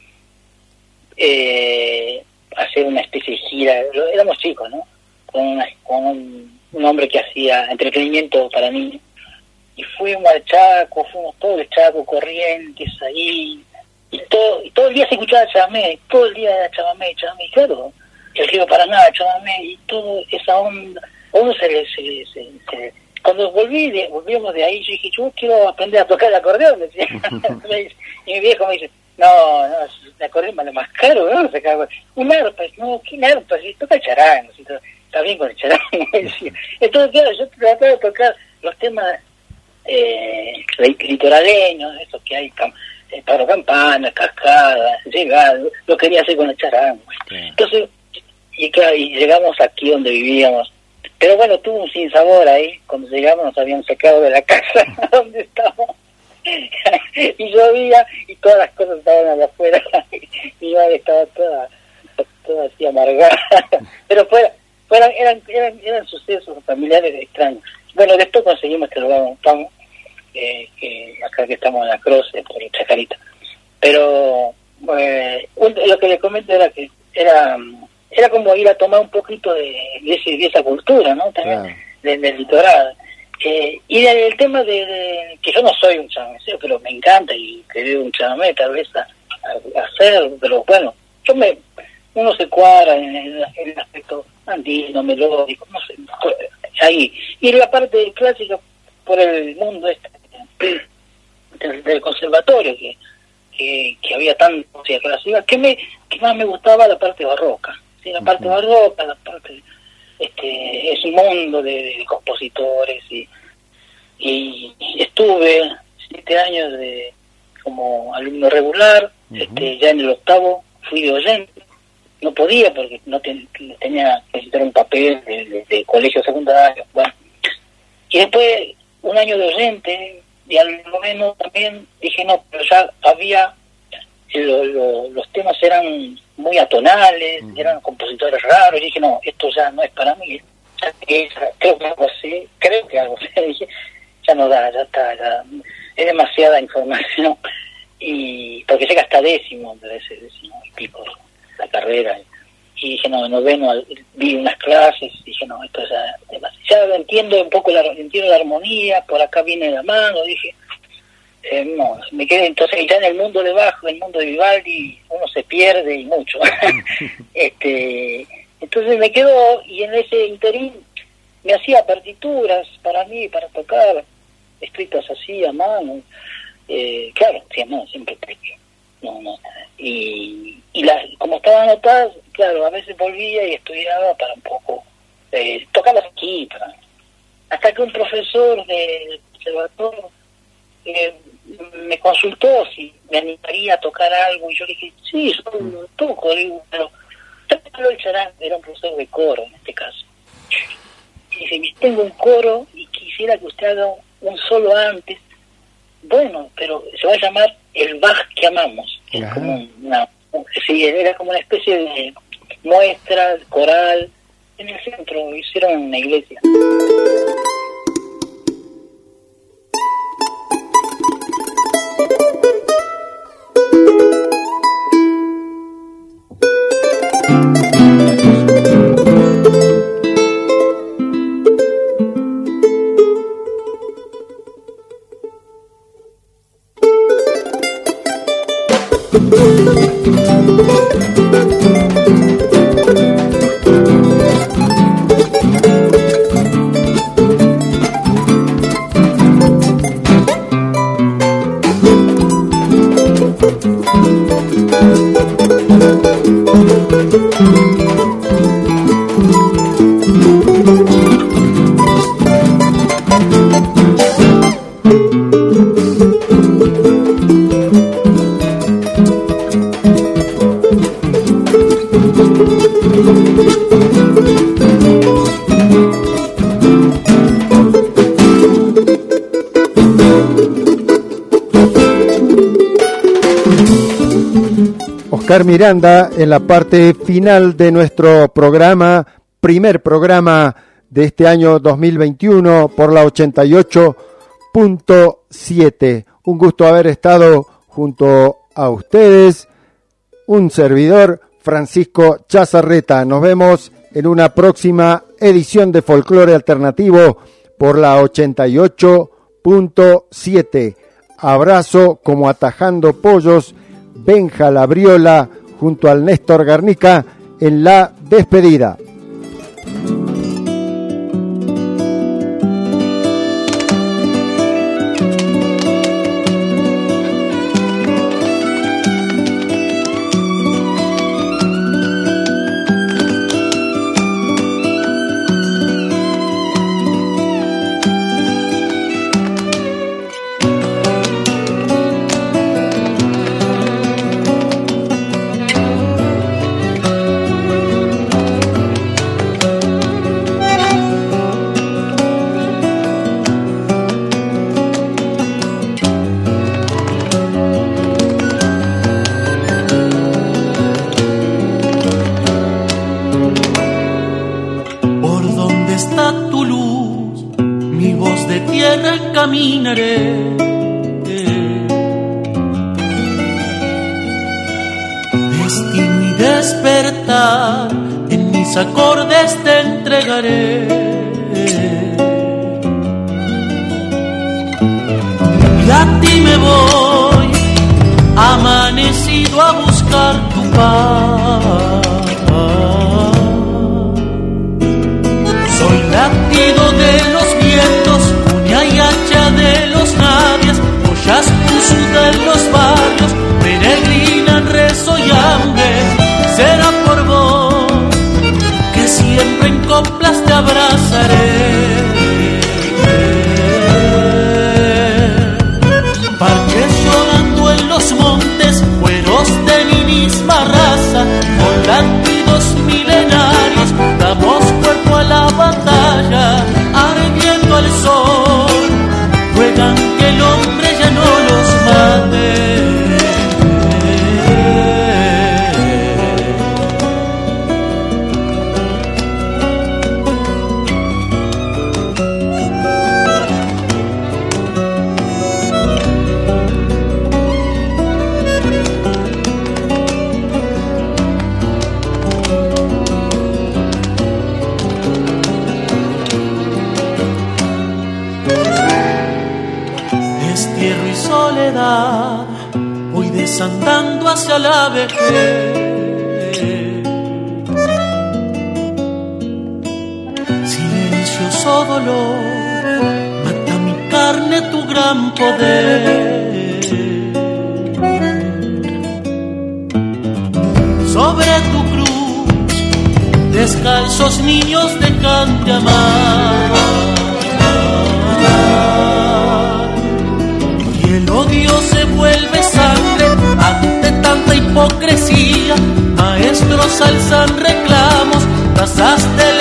eh, hacer una especie de gira, éramos chicos, ¿no? Con, una, con un, un hombre que hacía entretenimiento para niños. Y fuimos al Chaco, fuimos todo el Chaco, Corrientes, ahí, y todo y todo el día se escuchaba chamamé, todo el día era chamamé, chamamé, claro, el río Paraná, chamamé, y toda esa onda, uno se le, se, se, se, cuando volví, de, volvíamos de ahí, yo dije, yo quiero aprender a tocar el acordeón, decía, y mi viejo me dice, no, no, el acordeón vale más caro, ¿no? Un arpa, no, ¿qué arpa? Si toca el charango, si está bien con el charango, entonces claro, yo trataba de tocar los temas Eh, litoraleños, esos que hay, eh, Paro Campana, Cascada, Llegado, lo quería hacer con el charango. Sí. Entonces, y claro, y llegamos aquí donde vivíamos, pero bueno, tuvo un sinsabor ahí, cuando llegamos nos habían sacado de la casa donde estábamos, y llovía, y todas las cosas estaban allá afuera, mi madre estaba toda, toda así amargada, pero fuera, fuera eran, eran, eran sucesos familiares extraños. Bueno, después conseguimos que lo hagamos, eh, que acá que estamos en la Cruz, eh, por Chacarita. Pero eh, un, lo que le comento era que era era como ir a tomar un poquito de, de, ese, de esa cultura, ¿no? También Claro. de- del litoral. Eh, y del el tema de, de que yo no soy un chamamecero, pero me encanta y quería un chamamé tal vez a, a- a hacer, pero bueno, yo me uno se cuadra en, en, en el aspecto andino, melódico, no sé, por- ahí. Y la parte clásica por el mundo este del, del conservatorio, que, que, que había tanta música clásica, que me que más me gustaba la parte barroca, ¿sí? La parte barroca, la parte este es un mundo de, de compositores y, y estuve siete años de como alumno regular. Uh-huh. este ya en el octavo fui de oyente, no podía porque no ten, tenía que necesitar un papel de, de, de colegio secundario, bueno, y después un año de oyente y al noveno también dije no, pero ya había lo, lo, los temas eran muy atonales, uh-huh. eran compositores raros, y dije no, esto ya no es para mí, ya, ya, creo que algo así, creo que algo así, dije, ya no da, ya está, ya, es demasiada información, y porque llega hasta décimo, ese décimo y pico la carrera, y dije no, noveno vi unas clases, y dije no, esto ya es demasiado, ya entiendo un poco la, entiendo la armonía, por acá viene la mano, dije Eh, no, me quedé entonces ya en el mundo de Bach, en el mundo de Vivaldi, uno se pierde y mucho. este Entonces me quedo, y en ese interín me hacía partituras para mí, para tocar, escritas así a mano. Eh, claro, sí, a mano, siempre escribí. No, no. Y, y las, como estaban anotadas, claro, a veces volvía y estudiaba para un poco, eh, tocarlas aquí, para, hasta que un profesor del conservatorio eh, me consultó si me animaría a tocar algo, y yo le dije, sí, yo toco, digo, pero el charango, era un profesor de coro en este caso. Y dice, tengo un coro y quisiera que usted haga un solo antes. Bueno, pero se va a llamar El Bach que amamos. Es como una, sí, era como una especie de muestra coral en el centro, hicieron una iglesia. Oscar Miranda en la parte final de nuestro programa, primer programa de este año dos mil veintiuno por la ochenta y ocho punto siete. Un gusto haber estado junto a ustedes, un servidor, Francisco Chazarreta. Nos vemos en una próxima edición de Folclore Alternativo por la ochenta y ocho punto siete. Abrazo como atajando pollos, Benja Labriola junto al Néstor Garnica en la despedida. Caminaré, destino y despertar mis acordes te entregaré. Y a ti me voy, amanecido a buscar tu paz. Soy latido de los vientos, uña y hacha de los navies, ollas puso de los barrios, peregrinan rezo y hambre. Será por vos que siempre en coplas te abrazaré. Parques llorando en los montes, cueros de mi misma raza, con latidos milenarios, damos cuerpo a la batalla, ardiendo al sol, ruegan que el hombre ya no los mate. Voy desandando hacia la vejez, silencioso dolor, mata mi carne tu gran poder. Sobre tu cruz, descalzos niños dejan de amar. El odio se vuelve sangre ante tanta hipocresía. Maestros alzan reclamos, trazas de